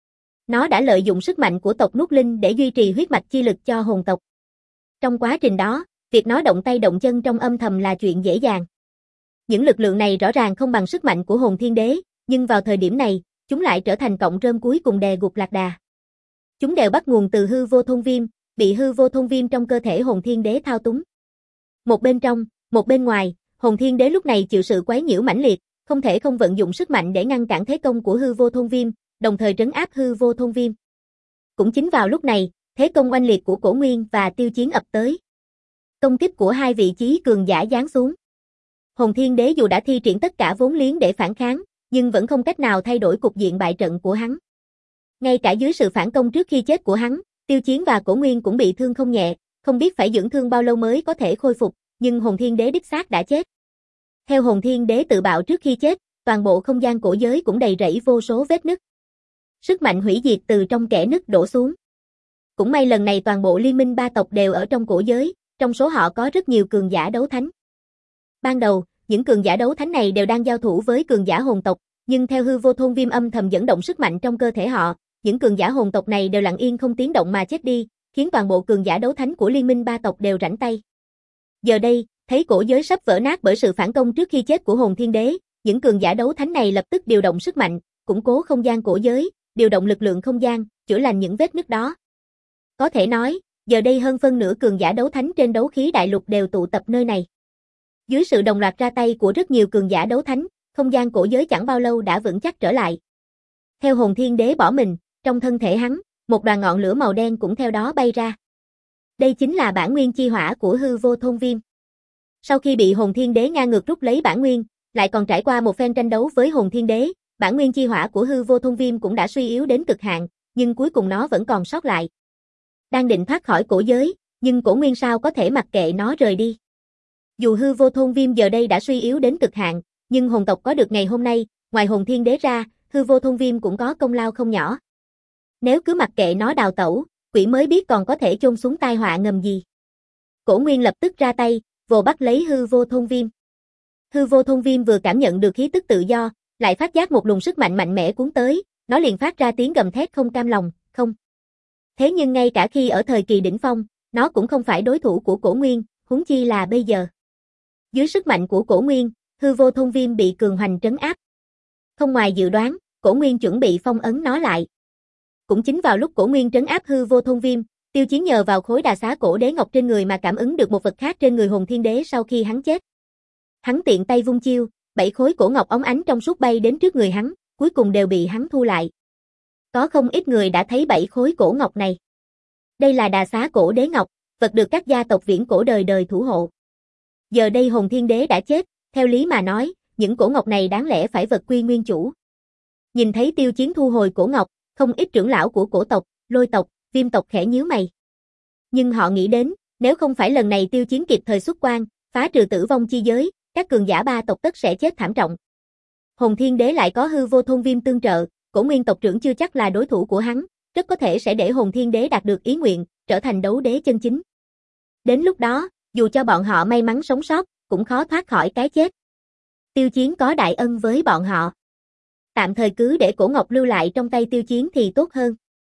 Nó đã lợi dụng sức mạnh của tộc Nuốt Linh để duy trì huyết mạch chi lực cho hồn tộc. Trong quá trình đó, việc nó động tay động chân trong âm thầm là chuyện dễ dàng. Những lực lượng này rõ ràng không bằng sức mạnh của Hồn Thiên Đế, nhưng vào thời điểm này, chúng lại trở thành cọng rơm cuối cùng đè gục lạc đà. Chúng đều bắt nguồn từ Hư Vô Thôn Viêm, bị Hư Vô Thôn Viêm trong cơ thể Hồn Thiên Đế thao túng. Một bên trong, một bên ngoài, Hồn Thiên Đế lúc này chịu sự quấy nhiễu mãnh liệt, không thể không vận dụng sức mạnh để ngăn cản thế công của Hư Vô Thôn Viêm, đồng thời trấn áp Hư Vô Thôn Viêm. Cũng chính vào lúc này, thế công oanh liệt của Cổ Nguyên và Tiêu Chiến ập tới. Công kích của hai vị chí cường giả giáng xuống. Hồn Thiên Đế dù đã thi triển tất cả vốn liếng để phản kháng, nhưng vẫn không cách nào thay đổi cục diện bại trận của hắn. Ngay cả dưới sự phản công trước khi chết của hắn, Tiêu Chiến và Cổ Nguyên cũng bị thương không nhẹ, không biết phải dưỡng thương bao lâu mới có thể khôi phục, nhưng Hồn Thiên Đế đích xác đã chết. Theo Hồn Thiên Đế tự bạo trước khi chết, toàn bộ không gian cổ giới cũng đầy rẫy vô số vết nứt. Sức mạnh hủy diệt từ trong kẽ nứt đổ xuống. Cũng may lần này toàn bộ liên minh ba tộc đều ở trong cổ giới, trong số họ có rất nhiều cường giả đấu thánh. Ban đầu, những cường giả đấu thánh này đều đang giao thủ với cường giả hồn tộc, nhưng theo Hư Vô Thôn Viêm âm thầm dẫn động sức mạnh trong cơ thể họ, những cường giả hồn tộc này đều lặng yên không tiếng động mà chết đi, khiến toàn bộ cường giả đấu thánh của liên minh ba tộc đều rảnh tay. Giờ đây, thấy cổ giới sắp vỡ nát bởi sự phản công trước khi chết của Hồn Thiên Đế, những cường giả đấu thánh này lập tức điều động sức mạnh, củng cố không gian cổ giới, điều động lực lượng không gian, chữa lành những vết nứt đó. Có thể nói, giờ đây hơn phân nửa cường giả đấu thánh trên đấu khí đại lục đều tụ tập nơi này. Dưới sự đồng loạt ra tay của rất nhiều cường giả đấu thánh, không gian cổ giới chẳng bao lâu đã vững chắc trở lại. Theo Hồn Thiên Đế bỏ mình, trong thân thể hắn, một đoàn ngọn lửa màu đen cũng theo đó bay ra. Đây chính là bản nguyên chi hỏa của Hư Vô Thôn Viêm. Sau khi bị Hồn Thiên Đế ngang ngược rút lấy bản nguyên, lại còn trải qua một phen tranh đấu với Hồn Thiên Đế, bản nguyên chi hỏa của Hư Vô Thôn Viêm cũng đã suy yếu đến cực hạn, nhưng cuối cùng nó vẫn còn sót lại. Đang định thoát khỏi cổ giới, nhưng Cổ Nguyên sao có thể mặc kệ nó rời đi. Dù Hư Vô Thôn Viêm giờ đây đã suy yếu đến cực hạn, nhưng hồn tộc có được ngày hôm nay, ngoài Hồn Thiên Đế ra, Hư Vô Thôn Viêm cũng có công lao không nhỏ. Nếu cứ mặc kệ nó đào tẩu, quỷ mới biết còn có thể chôn xuống tai họa ngầm gì. Cổ Nguyên lập tức ra tay, vồ bắt lấy Hư Vô Thôn Viêm. Hư Vô Thôn Viêm vừa cảm nhận được khí tức tự do, lại phát giác một luồng sức mạnh mạnh mẽ cuốn tới, nó liền phát ra tiếng gầm thét không cam lòng, không. Thế nhưng ngay cả khi ở thời kỳ đỉnh phong, nó cũng không phải đối thủ của Cổ Nguyên, huống chi là bây giờ. Dưới sức mạnh của Cổ Nguyên, Hư Vô Thôn Viêm bị cường hoành trấn áp. Không ngoài dự đoán, Cổ Nguyên chuẩn bị phong ấn nó lại. Cũng chính vào lúc Cổ Nguyên trấn áp Hư Vô Thôn Viêm, Tiêu Chiến nhờ vào khối đà xá cổ đế ngọc trên người mà cảm ứng được một vật khác trên người Hồn Thiên Đế sau khi hắn chết. Hắn tiện tay vung chiêu, bảy khối cổ ngọc óng ánh trong suốt bay đến trước người hắn, cuối cùng đều bị hắn thu lại. Có không ít người đã thấy bảy khối cổ ngọc này. Đây là đà xá cổ đế ngọc, vật được các gia tộc viễn cổ đời đời thủ hộ. Giờ đây Hồn Thiên Đế đã chết, theo lý mà nói, những cổ ngọc này đáng lẽ phải vật quy nguyên chủ. Nhìn thấy Tiêu Chiến thu hồi cổ ngọc, không ít trưởng lão của cổ tộc, Lôi tộc, Viêm tộc khẽ nhíu mày. Nhưng họ nghĩ đến, nếu không phải lần này Tiêu Chiến kịp thời xuất quan, phá trừ tử vong chi giới, các cường giả ba tộc tất sẽ chết thảm trọng. Hồn Thiên Đế lại có hư vô thôn viêm tương trợ, cổ nguyên tộc trưởng chưa chắc là đối thủ của hắn, rất có thể sẽ để Hồn Thiên Đế đạt được ý nguyện, trở thành đấu đế chân chính. Đến lúc đó, dù cho bọn họ may mắn sống sót, cũng khó thoát khỏi cái chết. Tiêu Chiến có đại ân với bọn họ. Tạm thời cứ để cổ ngọc lưu lại trong tay Tiêu Chiến thì tốt hơn.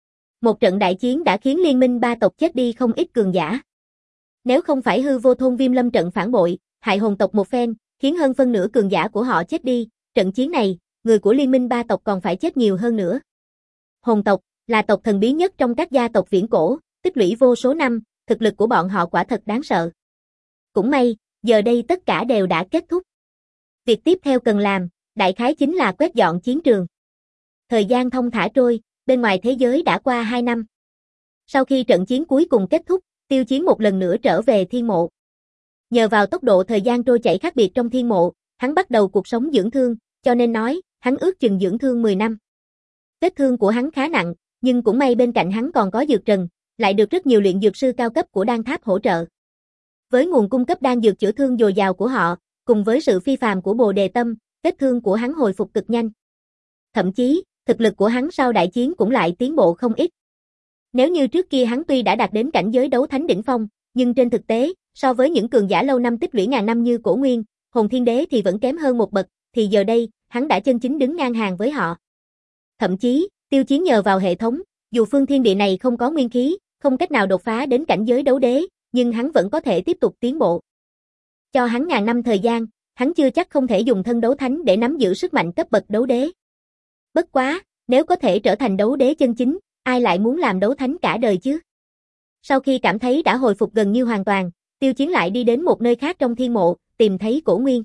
Một trận đại chiến đã khiến liên minh ba tộc chết đi không ít cường giả. Nếu không phải hư vô thôn viêm lâm trận phản bội, hại hồn tộc một phen, khiến hơn phân nửa cường giả của họ chết đi, trận chiến này, người của liên minh ba tộc còn phải chết nhiều hơn nữa. Hồn tộc là tộc thần bí nhất trong các gia tộc viễn cổ, tích lũy vô số năm, thực lực của bọn họ quả thật đáng sợ. Cũng may, giờ đây tất cả đều đã kết thúc. Việc tiếp theo cần làm, đại khái chính là quét dọn chiến trường. Thời gian thong thả trôi, bên ngoài thế giới đã qua hai năm. Sau khi trận chiến cuối cùng kết thúc, Tiêu Chiến một lần nữa trở về thiên mộ. Nhờ vào tốc độ thời gian trôi chảy khác biệt trong thiên mộ, hắn bắt đầu cuộc sống dưỡng thương, cho nên nói, hắn ước chừng dưỡng thương mười năm. Vết thương của hắn khá nặng, nhưng cũng may bên cạnh hắn còn có dược trần, lại được rất nhiều luyện dược sư cao cấp của đan tháp hỗ trợ. Với nguồn cung cấp đan dược chữa thương dồi dào của họ, cùng với sự phi phàm của Bồ Đề Tâm, vết thương của hắn hồi phục cực nhanh. Thậm chí, thực lực của hắn sau đại chiến cũng lại tiến bộ không ít. Nếu như trước kia hắn tuy đã đạt đến cảnh giới đấu thánh đỉnh phong, nhưng trên thực tế, so với những cường giả lâu năm tích lũy ngàn năm như Cổ Nguyên, Hồn Thiên Đế thì vẫn kém hơn một bậc, thì giờ đây, hắn đã chân chính đứng ngang hàng với họ. Thậm chí, Tiêu Chiến nhờ vào hệ thống, dù phương thiên địa này không có nguyên khí, không cách nào đột phá đến cảnh giới đấu đế, nhưng hắn vẫn có thể tiếp tục tiến bộ. Cho hắn ngàn năm thời gian, hắn chưa chắc không thể dùng thân đấu thánh để nắm giữ sức mạnh cấp bậc đấu đế. Bất quá, nếu có thể trở thành đấu đế chân chính, ai lại muốn làm đấu thánh cả đời chứ? Sau khi cảm thấy đã hồi phục gần như hoàn toàn, Tiêu Chiến lại đi đến một nơi khác trong thiên mộ, tìm thấy Cổ Nguyên.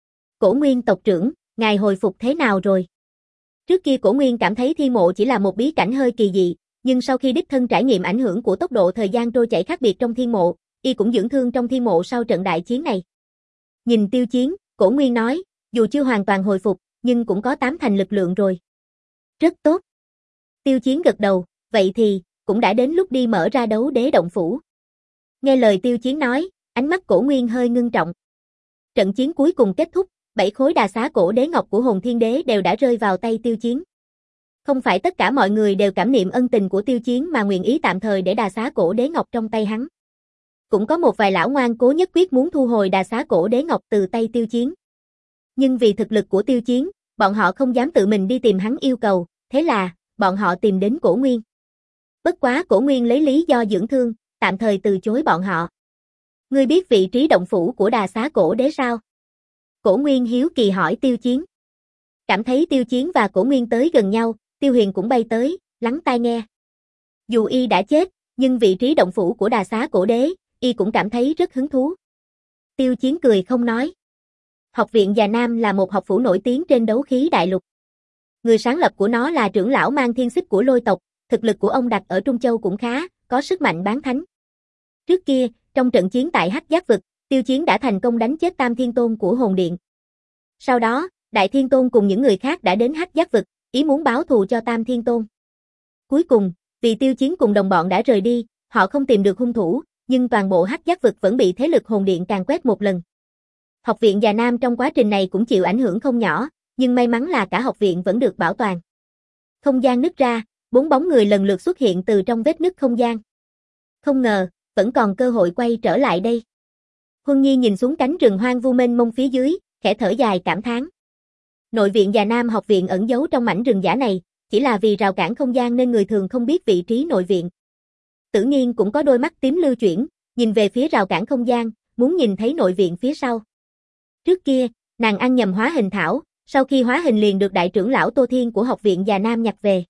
Cổ Nguyên tộc trưởng, ngài hồi phục thế nào rồi? Trước kia Cổ Nguyên cảm thấy thiên mộ chỉ là một bí cảnh hơi kỳ dị, nhưng sau khi đích thân trải nghiệm ảnh hưởng của tốc độ thời gian trôi chảy khác biệt trong thiên mộ, y cũng dưỡng thương trong thiên mộ sau trận đại chiến này. Nhìn Tiêu Chiến, Cổ Nguyên nói, dù chưa hoàn toàn hồi phục, nhưng cũng có tám thành lực lượng rồi. Rất tốt. Tiêu Chiến gật đầu, vậy thì, cũng đã đến lúc đi mở ra đấu đế động phủ. Nghe lời Tiêu Chiến nói, ánh mắt Cổ Nguyên hơi ngưng trọng. Trận chiến cuối cùng kết thúc, bảy khối đà xá cổ đế ngọc của Hồn Thiên Đế đều đã rơi vào tay Tiêu Chiến. Không phải tất cả mọi người đều cảm niệm ân tình của Tiêu Chiến mà nguyện ý tạm thời để đà xá cổ đế ngọc trong tay hắn. Cũng có một vài lão ngoan cố nhất quyết muốn thu hồi đà xá cổ đế ngọc từ tay Tiêu Chiến. Nhưng vì thực lực của Tiêu Chiến, bọn họ không dám tự mình đi tìm hắn yêu cầu, thế là, bọn họ tìm đến Cổ Nguyên. Bất quá Cổ Nguyên lấy lý do dưỡng thương, tạm thời từ chối bọn họ. Ngươi biết vị trí động phủ của đà xá cổ đế sao? Cổ Nguyên hiếu kỳ hỏi Tiêu Chiến. Cảm thấy Tiêu Chiến và Cổ Nguyên tới gần nhau, Tiêu Huyền cũng bay tới, lắng tai nghe. Dù y đã chết, nhưng vị trí động phủ của đà xá cổ đế, y cũng cảm thấy rất hứng thú. Tiêu Chiến cười không nói. Học viện Già Nam là một học phủ nổi tiếng trên đấu khí đại lục. Người sáng lập của nó là trưởng lão Mang Thiên Xích của Lôi tộc, thực lực của ông đặt ở Trung Châu cũng khá, có sức mạnh bán thánh. Trước kia, trong trận chiến tại Hắc Giác Vực, Tiêu Chiến đã thành công đánh chết Tam Thiên Tôn của Hồn Điện. Sau đó, Đại Thiên Tôn cùng những người khác đã đến Hắc Giác Vực, ý muốn báo thù cho Tam Thiên Tôn. Cuối cùng, vì Tiêu Chiến cùng đồng bọn đã rời đi, họ không tìm được hung thủ, nhưng toàn bộ Hắc Giác Vực vẫn bị thế lực Hồn Điện càn quét một lần. Học viện Già Nam trong quá trình này cũng chịu ảnh hưởng không nhỏ, nhưng may mắn là cả học viện vẫn được bảo toàn. Không gian nứt ra, bốn bóng người lần lượt xuất hiện từ trong vết nứt không gian. Không ngờ, vẫn còn cơ hội quay trở lại đây. Huân Nhi nhìn xuống cánh rừng hoang vu mênh mông phía dưới, khẽ thở dài cảm thán. Nội viện Già Nam học viện ẩn giấu trong mảnh rừng giả này, chỉ là vì rào cản không gian nên người thường không biết vị trí nội viện. Tử Nghiên cũng có đôi mắt tím lưu chuyển, nhìn về phía rào cản không gian, muốn nhìn thấy nội viện phía sau. Trước kia, nàng ăn nhầm hóa hình thảo, sau khi hóa hình liền được đại trưởng lão Tô Thiên của học viện Già Nam nhặt về.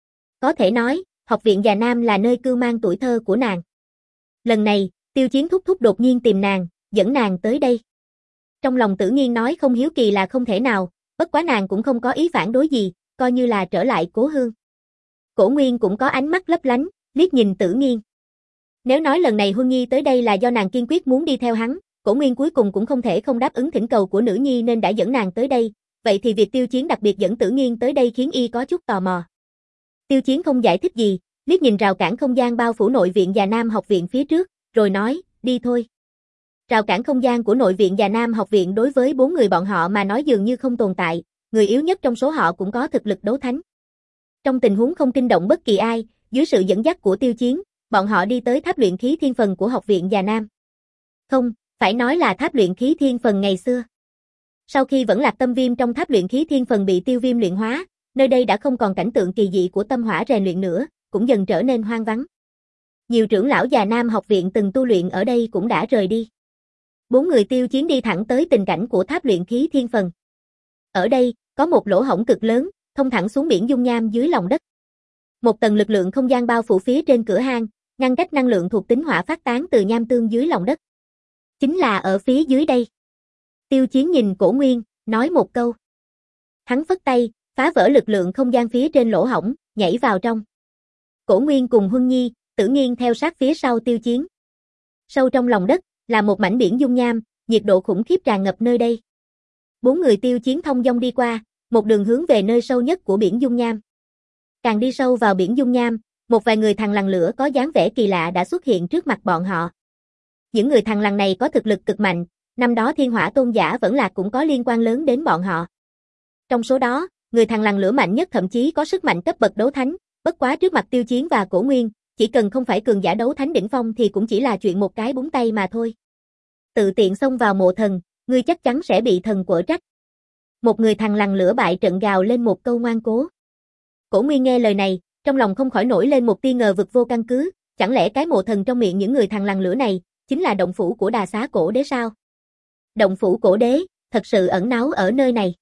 Có thể nói, học viện Già Nam là nơi cưu mang tuổi thơ của nàng. Lần này, Tiêu Chiến thúc thúc đột nhiên tìm nàng, dẫn nàng tới đây. Trong lòng Tử Nghiên nói không hiếu kỳ là không thể nào, bất quá nàng cũng không có ý phản đối gì, coi như là trở lại cố hương. Cổ Nguyên cũng có ánh mắt lấp lánh, liếc nhìn Tử Nghiên. Nếu nói lần này Huân Nhi tới đây là do nàng kiên quyết muốn đi theo hắn, Cổ Nguyên cuối cùng cũng không thể không đáp ứng thỉnh cầu của nữ nhi nên đã dẫn nàng tới đây, vậy thì việc Tiêu Chiến đặc biệt dẫn Tử Nghiên tới đây khiến y có chút tò mò. Tiêu Chiến không giải thích gì, liếc nhìn rào cản không gian bao phủ nội viện và Nam học viện phía trước, rồi nói, đi thôi. Rào cản không gian của nội viện và Nam học viện đối với bốn người bọn họ mà nói dường như không tồn tại, người yếu nhất trong số họ cũng có thực lực đấu thánh. Trong tình huống không kinh động bất kỳ ai, dưới sự dẫn dắt của Tiêu Chiến, bọn họ đi tới tháp luyện khí thiên phần của học viện và Nam. Không, phải nói là tháp luyện khí thiên phần ngày xưa. Sau khi vẫn lạc tâm viêm trong tháp luyện khí thiên phần bị tiêu viêm luyện hóa, nơi đây đã không còn cảnh tượng kỳ dị của tâm hỏa rèn luyện nữa, cũng dần trở nên hoang vắng. Nhiều trưởng lão già Nam học viện từng tu luyện ở đây cũng đã rời đi. Bốn người Tiêu Chiến đi thẳng tới tình cảnh của tháp luyện khí thiên phần. Ở đây, có một lỗ hổng cực lớn, thông thẳng xuống biển dung nham dưới lòng đất. Một tầng lực lượng không gian bao phủ phía trên cửa hang, ngăn cách năng lượng thuộc tính hỏa phát tán từ nham tương dưới lòng đất. Chính là ở phía dưới đây. Tiêu Chiến nhìn Cổ Nguyên, nói một câu. Hắn phất tay, phá vỡ lực lượng không gian phía trên lỗ hổng, nhảy vào trong. Cổ Nguyên cùng Huân Nhi, Tử Nghiên theo sát phía sau Tiêu Chiến. Sâu trong lòng đất, là một mảnh biển dung nham, nhiệt độ khủng khiếp tràn ngập nơi đây. Bốn người Tiêu Chiến thông dong đi qua, một đường hướng về nơi sâu nhất của biển dung nham. Càng đi sâu vào biển dung nham, một vài người thằn lằn lửa có dáng vẻ kỳ lạ đã xuất hiện trước mặt bọn họ. Những người thằn lằn này có thực lực cực mạnh, năm đó Thiên Hỏa Tôn giả vẫn là cũng có liên quan lớn đến bọn họ. Trong số đó, người thằn lằn lửa mạnh nhất thậm chí có sức mạnh cấp bậc đấu thánh, bất quá trước mặt Tiêu Chiến và Cổ Nguyên, chỉ cần không phải cường giả đấu thánh đỉnh phong thì cũng chỉ là chuyện một cái búng tay mà thôi. Tự tiện xông vào mộ thần, ngươi chắc chắn sẽ bị thần quở trách. Một người thằn lằn lửa bại trận gào lên một câu ngoan cố. Cổ Nguyên nghe lời này, trong lòng không khỏi nổi lên một tia ngờ vực vô căn cứ, chẳng lẽ cái mộ thần trong miệng những người thằn lằn lửa này chính là động phủ của Đà Xá Cổ Đế sao? Động phủ cổ đế, thật sự ẩn náu ở nơi này.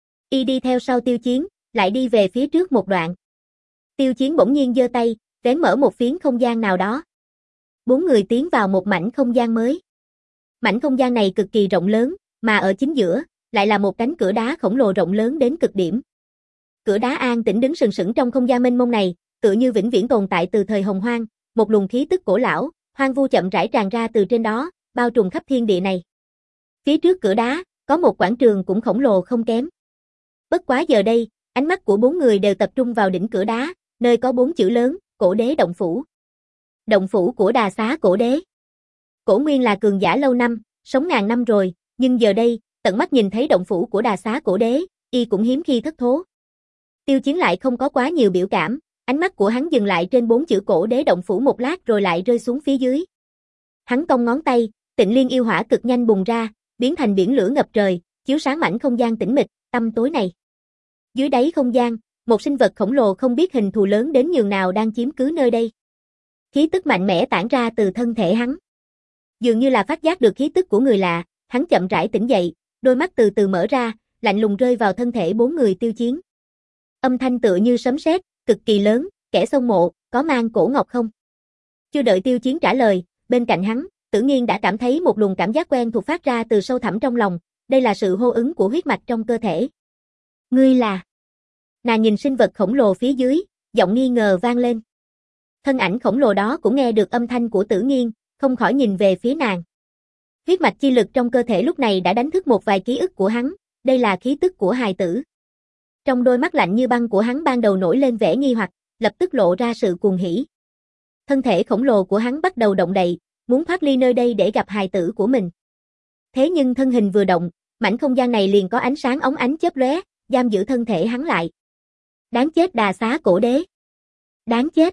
Y đi theo sau Tiêu Chiến, lại đi về phía trước một đoạn. Tiêu Chiến bỗng nhiên giơ tay, vén mở một phiến không gian nào đó. Bốn người tiến vào một mảnh không gian mới. Mảnh không gian này cực kỳ rộng lớn, mà ở chính giữa, lại là một cánh cửa đá khổng lồ rộng lớn đến cực điểm. Cửa đá an tĩnh đứng sừng sững trong không gian mênh mông này, tựa như vĩnh viễn tồn tại từ thời Hồng Hoang, một luồng khí tức cổ lão, hoang vu chậm rãi tràn ra từ trên đó, bao trùm khắp thiên địa này. Phía trước cửa đá, có một quảng trường cũng khổng lồ không kém. Bất quá giờ đây, ánh mắt của bốn người đều tập trung vào đỉnh cửa đá, nơi có bốn chữ lớn, Cổ Đế Động Phủ. Động phủ của Đà Xá Cổ Đế. Cổ Nguyên là cường giả lâu năm, sống ngàn năm rồi, nhưng giờ đây, tận mắt nhìn thấy động phủ của Đà Xá Cổ Đế, y cũng hiếm khi thất thố. Tiêu Chiến lại không có quá nhiều biểu cảm, ánh mắt của hắn dừng lại trên bốn chữ Cổ Đế Động Phủ một lát rồi lại rơi xuống phía dưới. Hắn cong ngón tay, Tịnh Liên yêu hỏa cực nhanh bùng ra, biến thành biển lửa ngập trời, chiếu sáng mảnh không gian tĩnh mịch, tăm tối này. Dưới đáy không gian, một sinh vật khổng lồ không biết hình thù lớn đến nhường nào đang chiếm cứ nơi đây. Khí tức mạnh mẽ tản ra từ thân thể hắn. Dường như là phát giác được khí tức của người lạ, hắn chậm rãi tỉnh dậy, đôi mắt từ từ mở ra, lạnh lùng rơi vào thân thể bốn người Tiêu Chiến. Âm thanh tựa như sấm sét, cực kỳ lớn, kẻ xông mộ, có mang cổ ngọc không? Chưa đợi Tiêu Chiến trả lời, bên cạnh hắn, Tử Nghiên đã cảm thấy một luồng cảm giác quen thuộc phát ra từ sâu thẳm trong lòng, đây là sự hô ứng của huyết mạch trong cơ thể. Ngươi là? Nàng nhìn sinh vật khổng lồ phía dưới, giọng nghi ngờ vang lên. Thân ảnh khổng lồ đó cũng nghe được âm thanh của Tử Nghiên, không khỏi nhìn về phía nàng. Huyết mạch chi lực trong cơ thể lúc này đã đánh thức một vài ký ức của hắn, đây là khí tức của hài tử. Trong đôi mắt lạnh như băng của hắn ban đầu nổi lên vẻ nghi hoặc, lập tức lộ ra sự cuồng hỉ. Thân thể khổng lồ của hắn bắt đầu động đậy, muốn thoát ly nơi đây để gặp hài tử của mình. Thế nhưng thân hình vừa động, mảnh không gian này liền có ánh sáng óng ánh chớp lóe, giam giữ thân thể hắn lại. Đáng chết Đà Xá Cổ Đế! Đáng chết!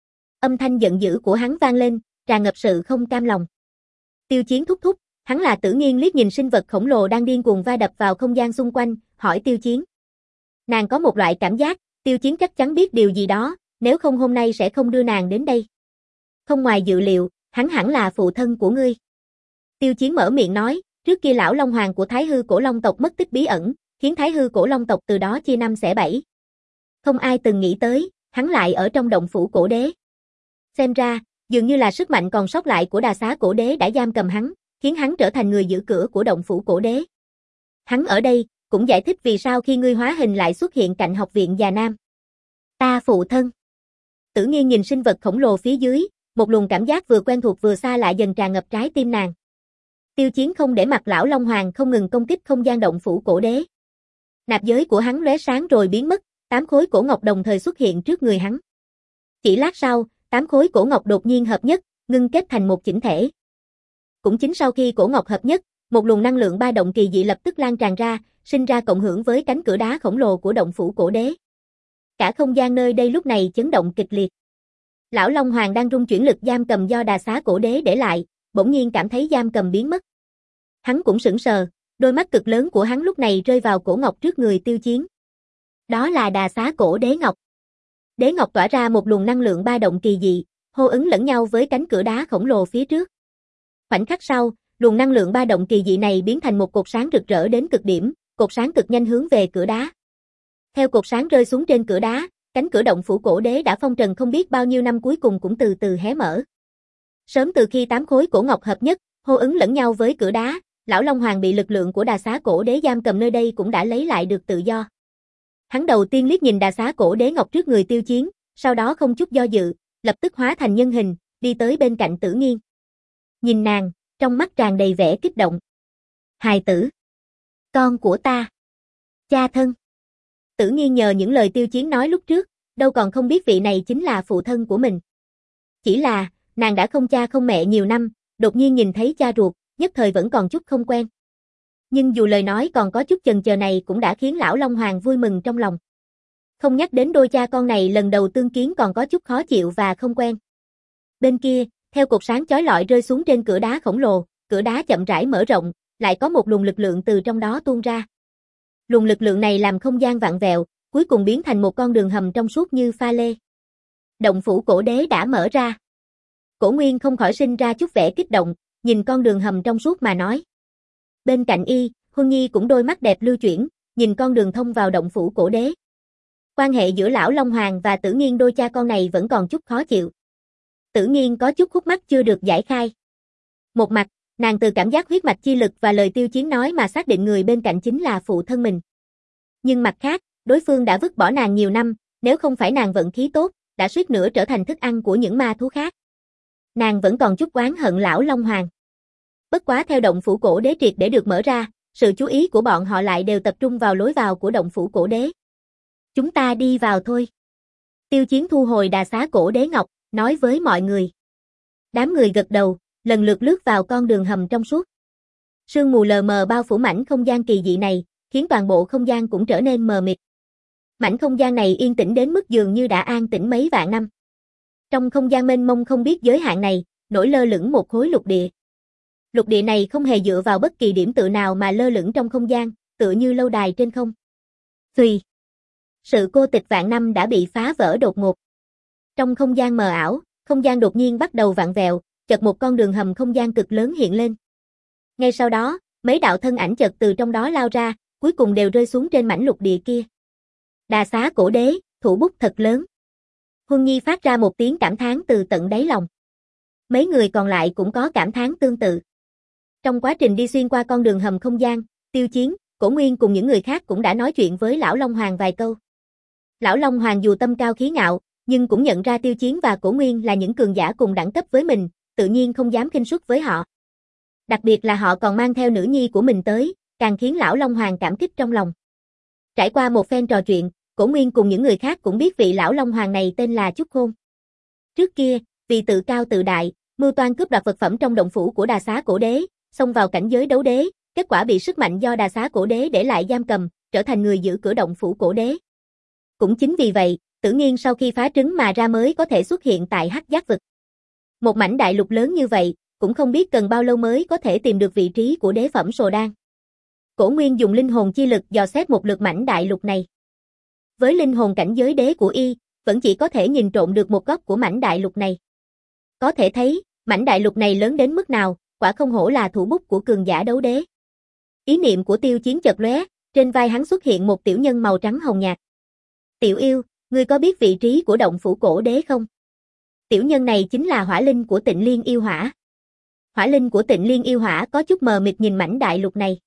Âm thanh giận dữ của hắn vang lên, tràn ngập sự không cam lòng. Tiêu Chiến thúc thúc, hắn là Tử Nghiên liếc nhìn sinh vật khổng lồ đang điên cuồng va đập vào không gian xung quanh, hỏi Tiêu Chiến. Nàng có một loại cảm giác, Tiêu Chiến chắc chắn biết điều gì đó, nếu không hôm nay sẽ không đưa nàng đến đây. Không ngoài dự liệu, hắn hẳn là phụ thân của ngươi. Tiêu Chiến mở miệng nói, trước kia lão Long Hoàng của Thái Hư Cổ Long tộc mất tích bí ẩn, khiến Thái Hư Cổ Long tộc từ đó chia năm xẻ bảy. Không ai từng nghĩ tới, hắn lại ở trong động phủ cổ đế. Xem ra, dường như là sức mạnh còn sót lại của Đà Xá Cổ Đế đã giam cầm hắn, khiến hắn trở thành người giữ cửa của động phủ cổ đế. Hắn ở đây, cũng giải thích vì sao khi ngươi hóa hình lại xuất hiện cạnh học viện già Nam. Ta phụ thân. Tử Nghiên nhìn sinh vật khổng lồ phía dưới, một luồng cảm giác vừa quen thuộc vừa xa lạ dần tràn ngập trái tim nàng. Tiêu Chiến không để mặc lão Long Hoàng không ngừng công kích không gian động phủ cổ đế. Nạp giới của hắn lóe sáng rồi biến mất, tám khối cổ ngọc đồng thời xuất hiện trước người hắn. Chỉ lát sau, tám khối cổ ngọc đột nhiên hợp nhất, ngưng kết thành một chỉnh thể. Cũng chính sau khi cổ ngọc hợp nhất, một luồng năng lượng ba động kỳ dị lập tức lan tràn ra, sinh ra cộng hưởng với cánh cửa đá khổng lồ của động phủ cổ đế. Cả không gian nơi đây lúc này chấn động kịch liệt. Lão Long Hoàng đang rung chuyển lực giam cầm do đà xá cổ đế để lại, bỗng nhiên cảm thấy giam cầm biến mất. Hắn cũng sững sờ, đôi mắt cực lớn của hắn lúc này rơi vào cổ ngọc trước người Tiêu Chiến. Đó là đà xá cổ đế ngọc. Đế ngọc tỏa ra một luồng năng lượng ba động kỳ dị, hô ứng lẫn nhau với cánh cửa đá khổng lồ phía trước. Khoảnh khắc sau, luồng năng lượng ba động kỳ dị này biến thành một cột sáng rực rỡ đến cực điểm, cột sáng cực nhanh hướng về cửa đá. Theo cột sáng rơi xuống trên cửa đá, cánh cửa động phủ cổ đế đã phong trần không biết bao nhiêu năm cuối cùng cũng từ từ hé mở. Sớm từ khi tám khối cổ ngọc hợp nhất, hô ứng lẫn nhau với cửa đá, lão Long Hoàng bị lực lượng của đà xá cổ đế giam cầm nơi đây cũng đã lấy lại được tự do. Hắn đầu tiên liếc nhìn đà xá cổ đế ngọc trước người Tiêu Chiến, sau đó không chút do dự, lập tức hóa thành nhân hình, đi tới bên cạnh Tử Nghiên. Nhìn nàng, trong mắt tràn đầy vẻ kích động. Hài tử, con của ta, cha thân. Tử Nghiên nhờ những lời Tiêu Chiến nói lúc trước, đâu còn không biết vị này chính là phụ thân của mình. Chỉ là, nàng đã không cha không mẹ nhiều năm, đột nhiên nhìn thấy cha ruột, nhất thời vẫn còn chút không quen. Nhưng dù lời nói còn có chút chần chờ này cũng đã khiến lão Long Hoàng vui mừng trong lòng. Không nhắc đến đôi cha con này lần đầu tương kiến còn có chút khó chịu và không quen. Bên kia, theo cột sáng chói lọi rơi xuống trên cửa đá khổng lồ, cửa đá chậm rãi mở rộng, lại có một luồng lực lượng từ trong đó tuôn ra. Luồng lực lượng này làm không gian vặn vẹo, cuối cùng biến thành một con đường hầm trong suốt như pha lê. Động phủ cổ đế đã mở ra. Cổ Nguyên không khỏi sinh ra chút vẻ kích động, nhìn con đường hầm trong suốt mà nói. Bên cạnh y, Huân Nhi cũng đôi mắt đẹp lưu chuyển, nhìn con đường thông vào động phủ cổ đế. Quan hệ giữa lão Long Hoàng và Tử Nghiên đôi cha con này vẫn còn chút khó chịu. Tử Nghiên có chút khúc mắc chưa được giải khai. Một mặt, nàng từ cảm giác huyết mạch chi lực và lời Tiêu Chiến nói mà xác định người bên cạnh chính là phụ thân mình. Nhưng mặt khác, đối phương đã vứt bỏ nàng nhiều năm, nếu không phải nàng vận khí tốt, đã suýt nữa trở thành thức ăn của những ma thú khác. Nàng vẫn còn chút oán hận lão Long Hoàng. Bất quá theo động phủ cổ đế triệt để được mở ra, sự chú ý của bọn họ lại đều tập trung vào lối vào của động phủ cổ đế. Chúng ta đi vào thôi. Tiêu Chiến thu hồi đà xá cổ đế ngọc, nói với mọi người. Đám người gật đầu, lần lượt lướt vào con đường hầm trong suốt. Sương mù lờ mờ bao phủ mảnh không gian kỳ dị này, khiến toàn bộ không gian cũng trở nên mờ mịt. Mảnh không gian này yên tĩnh đến mức dường như đã an tĩnh mấy vạn năm. Trong không gian mênh mông không biết giới hạn này, nổi lơ lửng một khối lục địa. Lục địa này không hề dựa vào bất kỳ điểm tựa nào mà lơ lửng trong không gian, tựa như lâu đài trên không. Xuy. Sự cô tịch vạn năm đã bị phá vỡ đột ngột. Trong không gian mờ ảo, không gian đột nhiên bắt đầu vặn vẹo, chợt một con đường hầm không gian cực lớn hiện lên. Ngay sau đó, mấy đạo thân ảnh chợt từ trong đó lao ra, cuối cùng đều rơi xuống trên mảnh lục địa kia. Đà xá cổ đế, thủ bút thật lớn. Huân Nhi phát ra một tiếng cảm thán từ tận đáy lòng. Mấy người còn lại cũng có cảm thán tương tự. Trong quá trình đi xuyên qua con đường hầm không gian, Tiêu Chiến, Cổ Nguyên cùng những người khác cũng đã nói chuyện với lão Long Hoàng vài câu. Lão Long Hoàng dù tâm cao khí ngạo, nhưng cũng nhận ra Tiêu Chiến và Cổ Nguyên là những cường giả cùng đẳng cấp với mình, tự nhiên không dám khinh suất với họ. Đặc biệt là họ còn mang theo nữ nhi của mình tới, càng khiến lão Long Hoàng cảm kích trong lòng. Trải qua một phen trò chuyện, Cổ Nguyên cùng những người khác cũng biết vị lão Long Hoàng này tên là Chúc Khôn. Trước kia, vì tự cao tự đại, mưu toan cướp đoạt vật phẩm trong động phủ của đà xá cổ đế, xông vào cảnh giới đấu đế, kết quả bị sức mạnh do đà xá cổ đế để lại giam cầm, trở thành người giữ cửa động phủ cổ đế. Cũng chính vì vậy, Tử Nghiên sau khi phá trứng mà ra mới có thể xuất hiện tại Hắc Giác vực. Một mảnh đại lục lớn như vậy, cũng không biết cần bao lâu mới có thể tìm được vị trí của đế phẩm Sồ Đan. Cổ Nguyên dùng linh hồn chi lực dò xét một lượt mảnh đại lục này. Với linh hồn cảnh giới đế của y, vẫn chỉ có thể nhìn trộm được một góc của mảnh đại lục này. Có thể thấy, mảnh đại lục này lớn đến mức nào, quả không hổ là thủ bút của cường giả đấu đế. Ý niệm của Tiêu Chiến chợt lóe, trên vai hắn xuất hiện một tiểu nhân màu trắng hồng nhạt. Tiểu yêu, ngươi có biết vị trí của động phủ cổ đế không? Tiểu nhân này chính là hỏa linh của Tịnh Liên yêu hỏa. Hỏa linh của Tịnh Liên yêu hỏa có chút mờ mịt nhìn mảnh đại lục này.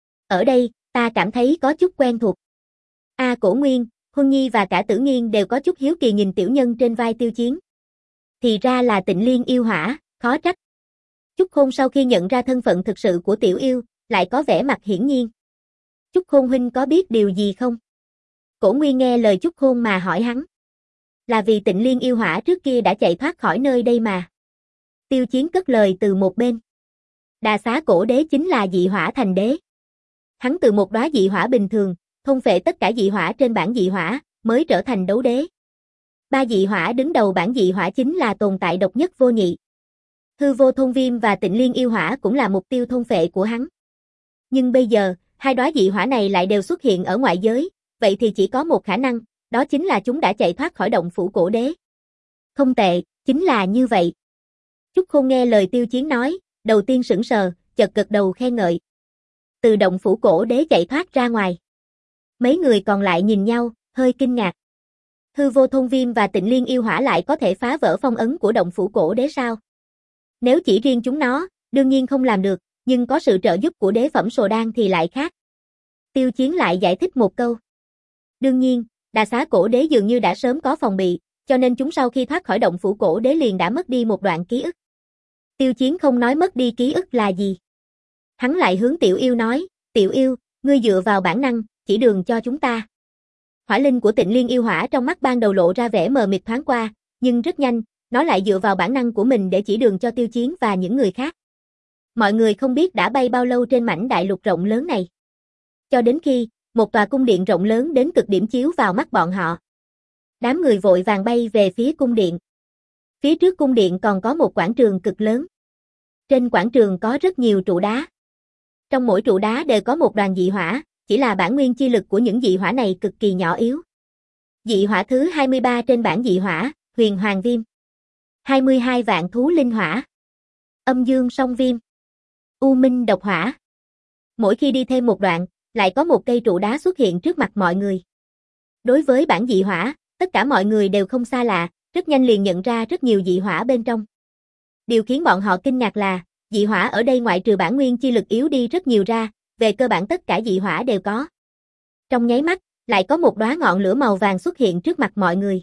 Ở đây, ta cảm thấy có chút quen thuộc. A Cổ Nguyên, Huân Nhi và cả Tử Nghiên đều có chút hiếu kỳ nhìn tiểu nhân trên vai Tiêu Chiến. Thì ra là Tịnh Liên yêu hỏa, khó trách. Chúc Khôn sau khi nhận ra thân phận thực sự của tiểu yêu, lại có vẻ mặt hiển nhiên. Chúc Khôn huynh có biết điều gì không? Cổ Nguyên nghe lời Chúc Khôn mà hỏi hắn. Là vì Tịnh Liên yêu hỏa trước kia đã chạy thoát khỏi nơi đây mà. Tiêu Chiến cất lời từ một bên. Đà Xá Cổ Đế chính là dị hỏa thành đế. Hắn từ một đóa dị hỏa bình thường, thôn phệ tất cả dị hỏa trên bảng dị hỏa, mới trở thành đấu đế. Ba dị hỏa đứng đầu bảng dị hỏa chính là tồn tại độc nhất vô nhị. Hư Vô Thôn Viêm và Tịnh Liên yêu hỏa cũng là mục tiêu thôn phệ của hắn. Nhưng bây giờ, hai đóa dị hỏa này lại đều xuất hiện ở ngoại giới, vậy thì chỉ có một khả năng, đó chính là chúng đã chạy thoát khỏi động phủ cổ đế. Không tệ, chính là như vậy. Chúc Khôn nghe lời Tiêu Chiến nói, đầu tiên sững sờ, chợt gật đầu khen ngợi. Từ động phủ cổ đế chạy thoát ra ngoài. Mấy người còn lại nhìn nhau, hơi kinh ngạc. Hư Vô Thôn Viêm và Tịnh Liên yêu hỏa lại có thể phá vỡ phong ấn của động phủ cổ đế sao? Nếu chỉ riêng chúng nó, đương nhiên không làm được, nhưng có sự trợ giúp của đế phẩm Sồ Đan thì lại khác. Tiêu Chiến lại giải thích một câu. Đương nhiên, Đà Xá Cổ Đế dường như đã sớm có phòng bị, cho nên chúng sau khi thoát khỏi động phủ cổ đế liền đã mất đi một đoạn ký ức. Tiêu Chiến không nói mất đi ký ức là gì. Hắn lại hướng Tiểu Yêu nói, Tiểu Yêu, ngươi dựa vào bản năng, chỉ đường cho chúng ta. Hỏa linh của Tịnh Liên yêu hỏa trong mắt ban đầu lộ ra vẻ mờ mịt thoáng qua, nhưng rất nhanh, nó lại dựa vào bản năng của mình để chỉ đường cho Tiêu Chiến và những người khác. Mọi người không biết đã bay bao lâu trên mảnh đại lục rộng lớn này. Cho đến khi, một tòa cung điện rộng lớn đến cực điểm chiếu vào mắt bọn họ. Đám người vội vàng bay về phía cung điện. Phía trước cung điện còn có một quảng trường cực lớn. Trên quảng trường có rất nhiều trụ đá. Trong mỗi trụ đá đều có một đoàn dị hỏa, chỉ là bản nguyên chi lực của những dị hỏa này cực kỳ nhỏ yếu. Dị hỏa thứ hai mươi ba trên bảng dị hỏa, Huyền Hoàng Viêm. hai mươi hai vạn thú linh hỏa. Âm Dương Song Viêm. U Minh Độc Hỏa. Mỗi khi đi thêm một đoạn, lại có một cây trụ đá xuất hiện trước mặt mọi người. Đối với bản dị hỏa, tất cả mọi người đều không xa lạ, rất nhanh liền nhận ra rất nhiều dị hỏa bên trong. Điều khiến bọn họ kinh ngạc là, dị hỏa ở đây ngoại trừ bản nguyên chi lực yếu đi rất nhiều ra, về cơ bản tất cả dị hỏa đều có. Trong nháy mắt, lại có một đóa ngọn lửa màu vàng xuất hiện trước mặt mọi người.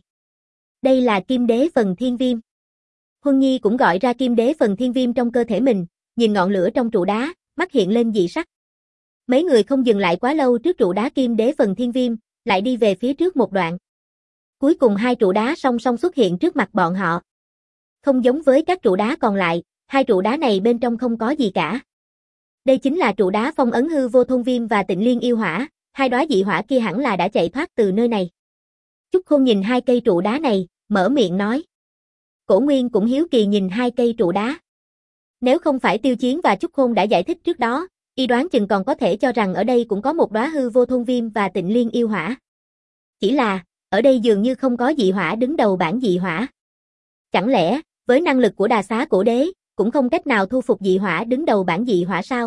Đây là Kim Đế Phần Thiên Viêm. Huân Nhi cũng gọi ra Kim Đế Phần Thiên Viêm trong cơ thể mình, nhìn ngọn lửa trong trụ đá, mắt hiện lên dị sắc. Mấy người không dừng lại quá lâu trước trụ đá Kim Đế Phần Thiên Viêm, lại đi về phía trước một đoạn. Cuối cùng hai trụ đá song song xuất hiện trước mặt bọn họ. Không giống với các trụ đá còn lại, hai trụ đá này bên trong không có gì cả. Đây chính là trụ đá phong ấn Hư Vô Thôn Viêm và Tịnh Liên yêu hỏa, hai đóa dị hỏa kia hẳn là đã chạy thoát từ nơi này. Chúc Khôn nhìn hai cây trụ đá này, mở miệng nói. Cổ Nguyên cũng hiếu kỳ nhìn hai cây trụ đá. Nếu không phải Tiêu Chiến và Chúc Khôn đã giải thích trước đó, y đoán chừng còn có thể cho rằng ở đây cũng có một đóa Hư Vô Thôn Viêm và Tịnh Liên yêu hỏa. Chỉ là, ở đây dường như không có dị hỏa đứng đầu bảng dị hỏa. Chẳng lẽ, với năng lực của Đà Xá Cổ Đế, cũng không cách nào thu phục dị hỏa đứng đầu bảng dị hỏa sao?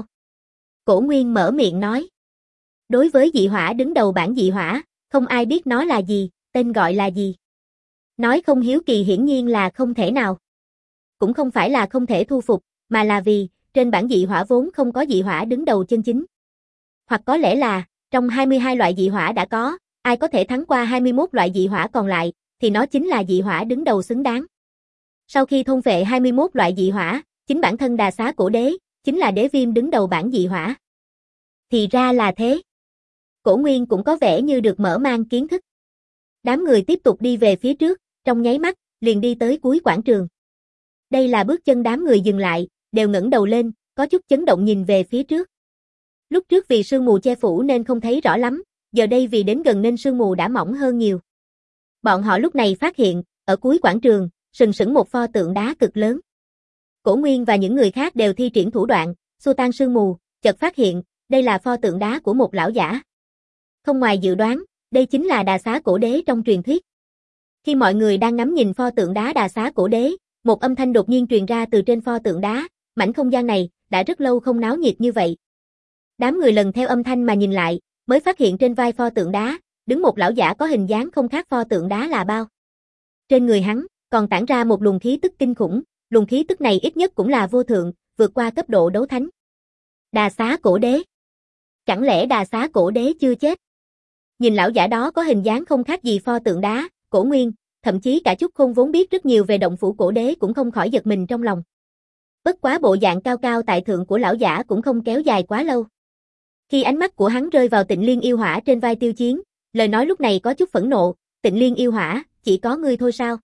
Cổ Nguyên mở miệng nói. Đối với dị hỏa đứng đầu bảng dị hỏa, không ai biết nó là gì, tên gọi là gì. Nói không hiếu kỳ hiển nhiên là không thể nào. Cũng không phải là không thể thu phục, mà là vì, trên bảng dị hỏa vốn không có dị hỏa đứng đầu chân chính. Hoặc có lẽ là, trong hai mươi hai loại dị hỏa đã có, ai có thể thắng qua hai mươi mốt loại dị hỏa còn lại, thì nó chính là dị hỏa đứng đầu xứng đáng. Sau khi thôn phệ hai mươi mốt loại dị hỏa, chính bản thân Đà Xá Cổ Đế, chính là đế viêm đứng đầu bảng dị hỏa. Thì ra là thế. Cổ Nguyên cũng có vẻ như được mở mang kiến thức. Đám người tiếp tục đi về phía trước, trong nháy mắt, liền đi tới cuối quảng trường. Đây là bước chân đám người dừng lại, đều ngẩng đầu lên, có chút chấn động nhìn về phía trước. Lúc trước vì sương mù che phủ nên không thấy rõ lắm, giờ đây vì đến gần nên sương mù đã mỏng hơn nhiều. Bọn họ lúc này phát hiện, ở cuối quảng trường, sừng sững một pho tượng đá cực lớn. Cổ Nguyên và những người khác đều thi triển thủ đoạn, xua tan sương mù, chợt phát hiện, đây là pho tượng đá của một lão giả. Không ngoài dự đoán, đây chính là Đà Xá Cổ Đế trong truyền thuyết. Khi mọi người đang ngắm nhìn pho tượng đá Đà Xá Cổ Đế, một âm thanh đột nhiên truyền ra từ trên pho tượng đá, mảnh không gian này, đã rất lâu không náo nhiệt như vậy. Đám người lần theo âm thanh mà nhìn lại, mới phát hiện trên vai pho tượng đá, đứng một lão giả có hình dáng không khác pho tượng đá là bao. Trên người hắn, còn tản ra một luồng khí tức kinh khủng, luồng khí tức này ít nhất cũng là vô thượng, vượt qua cấp độ đấu thánh. Đà Xá Cổ Đế. Chẳng lẽ Đà Xá Cổ Đế chưa chết? Nhìn lão giả đó có hình dáng không khác gì pho tượng đá, Cổ Nguyên, thậm chí cả Chúc Khôn vốn biết rất nhiều về động phủ cổ đế cũng không khỏi giật mình trong lòng. Bất quá bộ dạng cao cao tại thượng của lão giả cũng không kéo dài quá lâu. Khi ánh mắt của hắn rơi vào Tịnh Liên yêu hỏa trên vai Tiêu Chiến, lời nói lúc này có chút phẫn nộ, Tịnh Liên yêu hỏa, chỉ có ngươi thôi sao?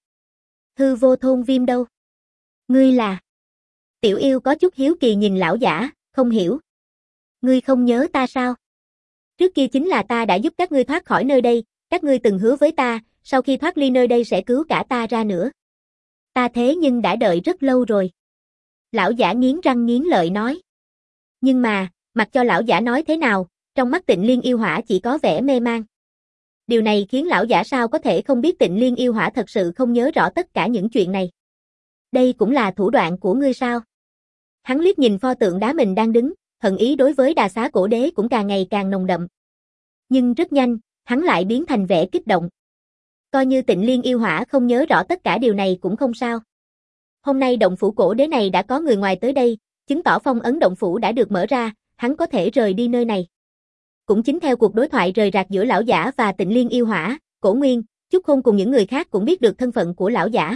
Hư Vô Thôn Viêm đâu? Ngươi là... Tiểu yêu có chút hiếu kỳ nhìn lão giả, không hiểu. Ngươi không nhớ ta sao? Trước kia chính là ta đã giúp các ngươi thoát khỏi nơi đây, các ngươi từng hứa với ta, sau khi thoát ly nơi đây sẽ cứu cả ta ra nữa. Ta thế nhưng đã đợi rất lâu rồi. Lão giả nghiến răng nghiến lợi nói. Nhưng mà, mặc cho lão giả nói thế nào, trong mắt Tịnh Liên yêu hỏa chỉ có vẻ mê mang. Điều này khiến lão giả sao có thể không biết Tịnh Liên yêu hỏa thật sự không nhớ rõ tất cả những chuyện này. Đây cũng là thủ đoạn của ngươi sao? Hắn liếc nhìn pho tượng đá mình đang đứng, hận ý đối với Đà Xá cổ đế cũng càng ngày càng nồng đậm. Nhưng rất nhanh, hắn lại biến thành vẻ kích động. Coi như Tịnh Liên yêu hỏa không nhớ rõ tất cả điều này cũng không sao. Hôm nay động phủ cổ đế này đã có người ngoài tới đây, chứng tỏ phong ấn động phủ đã được mở ra, hắn có thể rời đi nơi này. Cũng chính theo cuộc đối thoại rời rạc giữa lão giả và Tịnh Liên yêu hỏa, Cổ Nguyên, Chúc Khôn cùng những người khác cũng biết được thân phận của lão giả.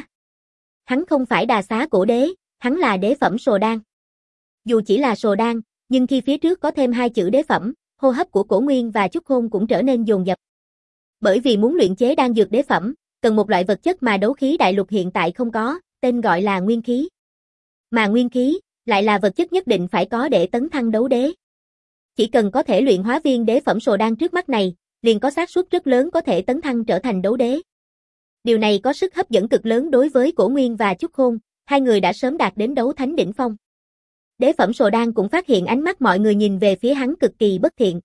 Hắn không phải Đà Xá cổ đế, hắn là đế phẩm Sồ Đan. Dù chỉ là Sồ Đan, nhưng khi phía trước có thêm hai chữ đế phẩm, hô hấp của Cổ Nguyên và Chúc Khôn cũng trở nên dồn dập. Bởi vì muốn luyện chế đan dược đế phẩm, cần một loại vật chất mà đấu khí đại lục hiện tại không có, tên gọi là nguyên khí. Mà nguyên khí lại là vật chất nhất định phải có để tấn thăng đấu đế. Chỉ cần có thể luyện hóa viên đế phẩm Sồ Đan trước mắt này, liền có xác suất rất lớn có thể tấn thăng trở thành đấu đế. Điều này có sức hấp dẫn cực lớn đối với Cổ Nguyên và Chúc Khôn, hai người đã sớm đạt đến đấu thánh đỉnh phong. Đế phẩm Sồ Đan cũng phát hiện ánh mắt mọi người nhìn về phía hắn cực kỳ bất thiện.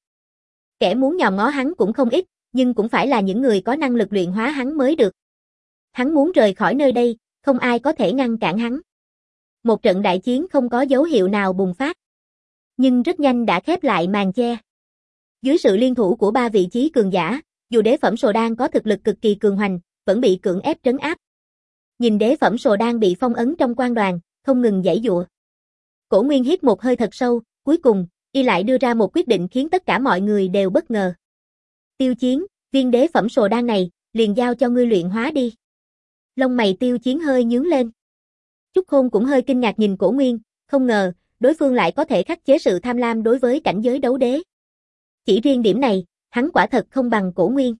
Kẻ muốn nhòm ngó hắn cũng không ít, nhưng cũng phải là những người có năng lực luyện hóa hắn mới được. Hắn muốn rời khỏi nơi đây, không ai có thể ngăn cản hắn. Một trận đại chiến không có dấu hiệu nào bùng phát. Nhưng rất nhanh đã khép lại màn che. Dưới sự liên thủ của ba vị trí cường giả, dù đế phẩm Sồ Đan có thực lực cực kỳ cường hoành, vẫn bị cưỡng ép trấn áp. Nhìn đế phẩm Sồ Đan bị phong ấn trong quan đoàn, không ngừng giãy giụa. Cổ Nguyên hít một hơi thật sâu, cuối cùng, y lại đưa ra một quyết định khiến tất cả mọi người đều bất ngờ. Tiêu Chiến, viên đế phẩm Sồ Đan này, liền giao cho ngươi luyện hóa đi. Lông mày Tiêu Chiến hơi nhướng lên. Chúc Khôn cũng hơi kinh ngạc nhìn Cổ Nguyên, không ngờ, đối phương lại có thể khắc chế sự tham lam đối với cảnh giới đấu đế. Chỉ riêng điểm này, hắn quả thật không bằng Cổ Nguyên.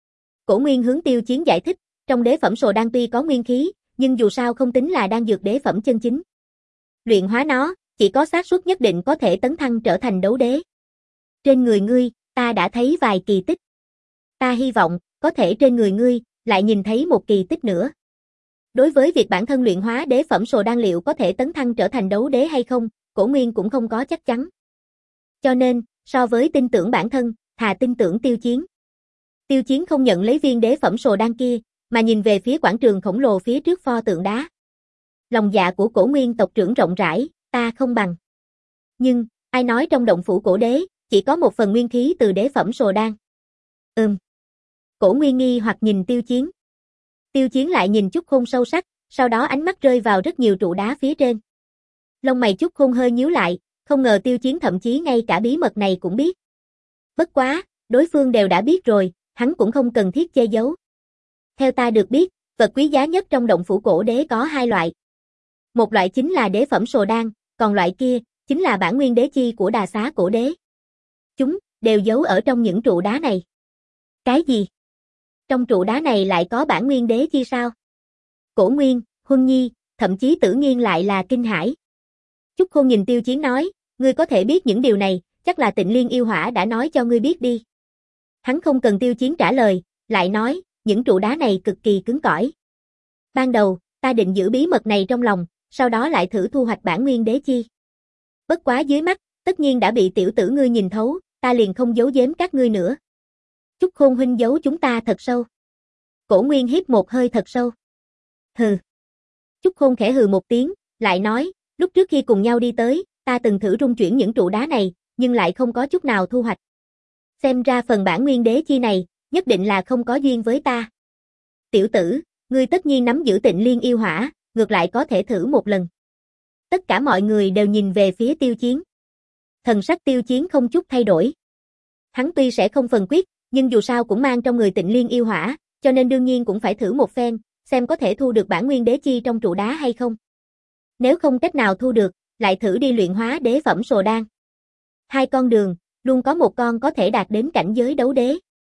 Cổ Nguyên hướng Tiêu Chiến giải thích, trong đế phẩm Sồ Đan tuy có nguyên khí, nhưng dù sao không tính là đan dược đế phẩm chân chính. Luyện hóa nó, chỉ có xác suất nhất định có thể tấn thăng trở thành đấu đế. Trên người ngươi, ta đã thấy vài kỳ tích. Ta hy vọng, có thể trên người ngươi, lại nhìn thấy một kỳ tích nữa. Đối với việc bản thân luyện hóa đế phẩm Sồ Đan liệu có thể tấn thăng trở thành đấu đế hay không, Cổ Nguyên cũng không có chắc chắn. Cho nên, so với tin tưởng bản thân, thà tin tưởng Tiêu Chiến. Tiêu Chiến không nhận lấy viên đế phẩm Sồ Đan kia, mà nhìn về phía quảng trường khổng lồ phía trước pho tượng đá. Lòng dạ của Cổ Nguyên tộc trưởng rộng rãi, ta không bằng. Nhưng, ai nói trong động phủ cổ đế, chỉ có một phần nguyên khí từ đế phẩm Sồ Đan. Ừm. Cổ Nguyên nghi hoặc nhìn Tiêu Chiến. Tiêu Chiến lại nhìn Chúc Khôn sâu sắc, sau đó ánh mắt rơi vào rất nhiều trụ đá phía trên. Lông mày Chúc Khôn hơi nhíu lại, không ngờ Tiêu Chiến thậm chí ngay cả bí mật này cũng biết. Bất quá, đối phương đều đã biết rồi, hắn cũng không cần thiết che giấu. Theo ta được biết, vật quý giá nhất trong động phủ cổ đế có hai loại. Một loại chính là đế phẩm Sồ Đan, còn loại kia, chính là bản nguyên đế chi của Đà Xá cổ đế. Chúng, đều giấu ở trong những trụ đá này. Cái gì? Trong trụ đá này lại có bản nguyên đế chi sao? Cổ Nguyên, Huân Nhi, thậm chí Tử Nghiên lại là kinh hãi. Chúc Khôn nhìn Tiêu Chiến nói, ngươi có thể biết những điều này, chắc là Tịnh Liên yêu hỏa đã nói cho ngươi biết đi. Hắn không cần Tiêu Chiến trả lời, lại nói, những trụ đá này cực kỳ cứng cỏi. Ban đầu, ta định giữ bí mật này trong lòng, sau đó lại thử thu hoạch bản nguyên đế chi. Bất quá dưới mắt, tất nhiên đã bị tiểu tử ngươi nhìn thấu, ta liền không giấu giếm các ngươi nữa. Chúc Khôn huynh giấu chúng ta thật sâu. Cổ Nguyên hít một hơi thật sâu. Hừ. Chúc Khôn khẽ hừ một tiếng, lại nói, lúc trước khi cùng nhau đi tới, ta từng thử rung chuyển những trụ đá này, nhưng lại không có chút nào thu hoạch. Xem ra phần bản nguyên đế chi này, nhất định là không có duyên với ta. Tiểu tử, ngươi tất nhiên nắm giữ Tịnh Liên yêu hỏa, ngược lại có thể thử một lần. Tất cả mọi người đều nhìn về phía Tiêu Chiến. Thần sắc Tiêu Chiến không chút thay đổi. Hắn tuy sẽ không phần quyết, nhưng dù sao cũng mang trong người Tịnh Liên yêu hỏa, cho nên đương nhiên cũng phải thử một phen, xem có thể thu được bản nguyên đế chi trong trụ đá hay không. Nếu không cách nào thu được, lại thử đi luyện hóa đế phẩm sồ đan. Hai con đường, luôn có một con có thể đạt đến cảnh giới đấu đế.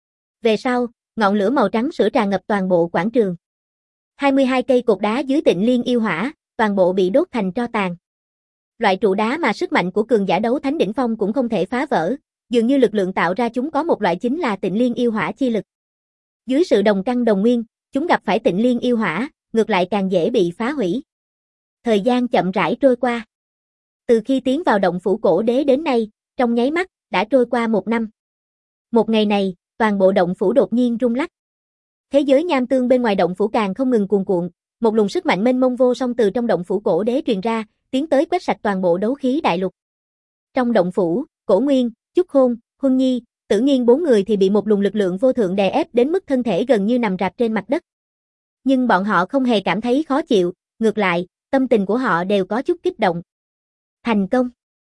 Về sau, ngọn lửa màu trắng sữa tràn ngập toàn bộ quảng trường. hai mươi hai cây cột đá dưới Tịnh Liên yêu hỏa, toàn bộ bị đốt thành tro tàn. Loại trụ đá mà sức mạnh của cường giả đấu thánh đỉnh phong cũng không thể phá vỡ, dường như lực lượng tạo ra chúng có một loại chính là Tịnh Liên yêu hỏa chi lực. Dưới sự đồng căn đồng nguyên, chúng gặp phải Tịnh Liên yêu hỏa, ngược lại càng dễ bị phá hủy. Thời gian chậm rãi trôi qua. Từ khi tiến vào động phủ cổ đế đến nay, trong nháy mắt, đã trôi qua một năm. Một ngày này, toàn bộ động phủ đột nhiên rung lắc. Thế giới nham tương bên ngoài động phủ càng không ngừng cuồn cuộn, một luồng sức mạnh mênh mông vô song từ trong động phủ cổ đế truyền ra, tiến tới quét sạch toàn bộ đấu khí đại lục. Trong động phủ, Cổ Nguyên, Chúc Khôn, Huân Nhi, Tử Nghiên bốn người thì bị một luồng lực lượng vô thượng đè ép đến mức thân thể gần như nằm rạp trên mặt đất. Nhưng bọn họ không hề cảm thấy khó chịu, ngược lại, tâm tình của họ đều có chút kích động. Thành công.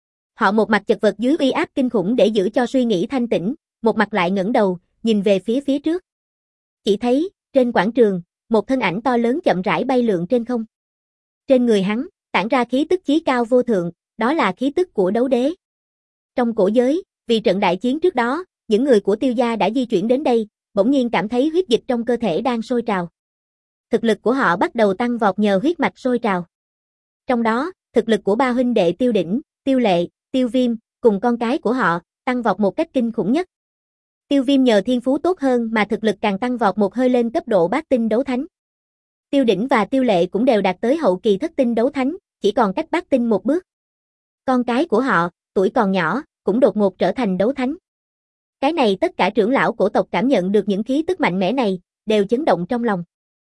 Họ một mặt chật vật dưới uy áp kinh khủng để giữ cho suy nghĩ thanh tĩnh, một mặt lại ngẩng đầu, nhìn về phía phía trước. Chỉ thấy, trên quảng trường, một thân ảnh to lớn chậm rãi bay lượn trên không. Trên người hắn, tản ra khí tức chí cao vô thượng, đó là khí tức của đấu đế. Trong cổ giới, vì trận đại chiến trước đó, những người của Tiêu gia đã di chuyển đến đây, bỗng nhiên cảm thấy huyết dịch trong cơ thể đang sôi trào. Thực lực của họ bắt đầu tăng vọt nhờ huyết mạch sôi trào. Trong đó, thực lực của ba huynh đệ Tiêu Đỉnh, Tiêu Lệ, Tiêu Viêm, cùng con cái của họ, tăng vọt một cách kinh khủng nhất. Tiêu Viêm nhờ thiên phú tốt hơn mà thực lực càng tăng vọt một hơi lên cấp độ bát tinh đấu thánh. Tiêu Đỉnh và Tiêu Lệ cũng đều đạt tới hậu kỳ thất tinh đấu thánh, chỉ còn cách bát tinh một bước. Con cái của họ, tuổi còn nhỏ, cũng đột ngột trở thành đấu thánh. Cái này tất cả trưởng lão cổ tộc cảm nhận được những khí tức mạnh mẽ này, đều chấn động trong lòng.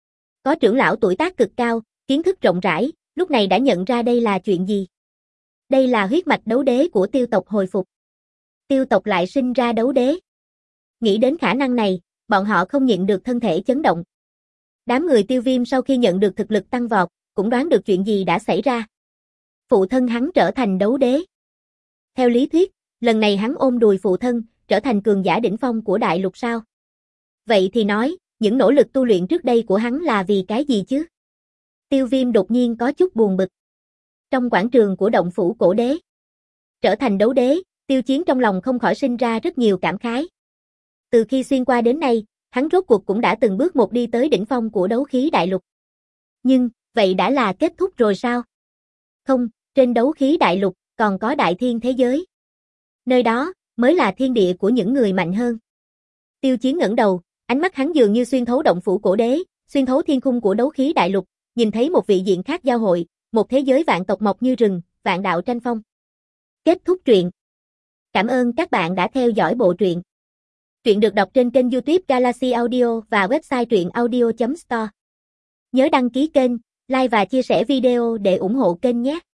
Có trưởng lão tuổi tác cực cao, kiến thức rộng rãi, lúc này đã nhận ra đây là chuyện gì. Đây là huyết mạch đấu đế của tiêu tộc hồi phục. Tiêu tộc lại sinh ra đấu đế. Nghĩ đến khả năng này, bọn họ không nhịn được thân thể chấn động. Đám người Tiêu Viêm sau khi nhận được thực lực tăng vọt, cũng đoán được chuyện gì đã xảy ra. Phụ thân hắn trở thành đấu đế. Theo lý thuyết, lần này hắn ôm đùi phụ thân, trở thành cường giả đỉnh phong của đại lục sao? Vậy thì nói, những nỗ lực tu luyện trước đây của hắn là vì cái gì chứ? Tiêu Viêm đột nhiên có chút buồn bực. Trong quảng trường của động phủ cổ đế, trở thành đấu đế, Tiêu Chiến trong lòng không khỏi sinh ra rất nhiều cảm khái. Từ khi xuyên qua đến nay, hắn rốt cuộc cũng đã từng bước một đi tới đỉnh phong của đấu khí đại lục. Nhưng, vậy đã là kết thúc rồi sao? Không, trên đấu khí đại lục, còn có đại thiên thế giới. Nơi đó, mới là thiên địa của những người mạnh hơn. Tiêu Chiến ngẩng đầu, ánh mắt hắn dường như xuyên thấu động phủ cổ đế, xuyên thấu thiên khung của đấu khí đại lục, nhìn thấy một vị diện khác giao hội, một thế giới vạn tộc mọc như rừng, vạn đạo tranh phong. Kết thúc truyện. Cảm ơn các bạn đã theo dõi bộ truyện. Truyện được đọc trên kênh YouTube Galaxy Audio và website truyện audio chấm store. Nhớ đăng ký kênh, like và chia sẻ video để ủng hộ kênh nhé.